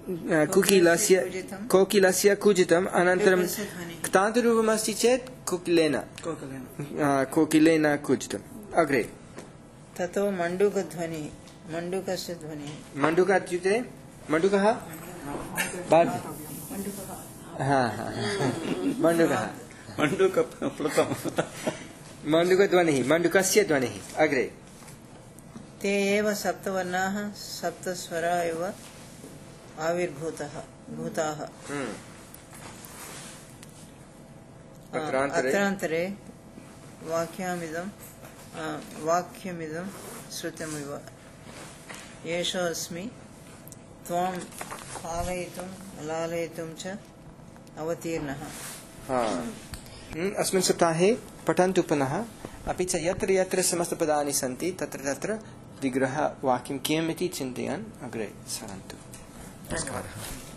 कुकिलस्य कूजितं। कोकिलस्य कूजितम् अनन्तरं कोकिलस्य ध्वनिः। क्तान्तरूपमस्ति चेत् कोकिलेन कोकिलेन आ, कोकिलेन कूजितम् अग्रे ततो मण्डूकध्वनिः मण्डूकस्य ध्वनिः मण्डूकः इत्युक्ते मण्डूकः बाल् हा हा मण्डूकः मण्डूकप्लुतं मण्डूकध्वनिः मण्डूकस्य ध्वनिः अग्रे ते एव सप्तवर्णाः सप्तस्वरा एव आविर्भूतः भूताः अत्रान्तरे अत्रान्तरे वाक्यमिदं वाक्यमिदं श्रुतमिव एषोऽस्मि त्वां पालयितुं लालयितुं च अवतीर्णः। अस्मिन् सप्ताहे पठन्तु पुनः अपि च यत्र यत्र समस्तपदानि सन्ति तत्र तत्र विग्रहवाक्यं किम् इति चिन्तयन् अग्रे सरन्तु। नमस्कारः।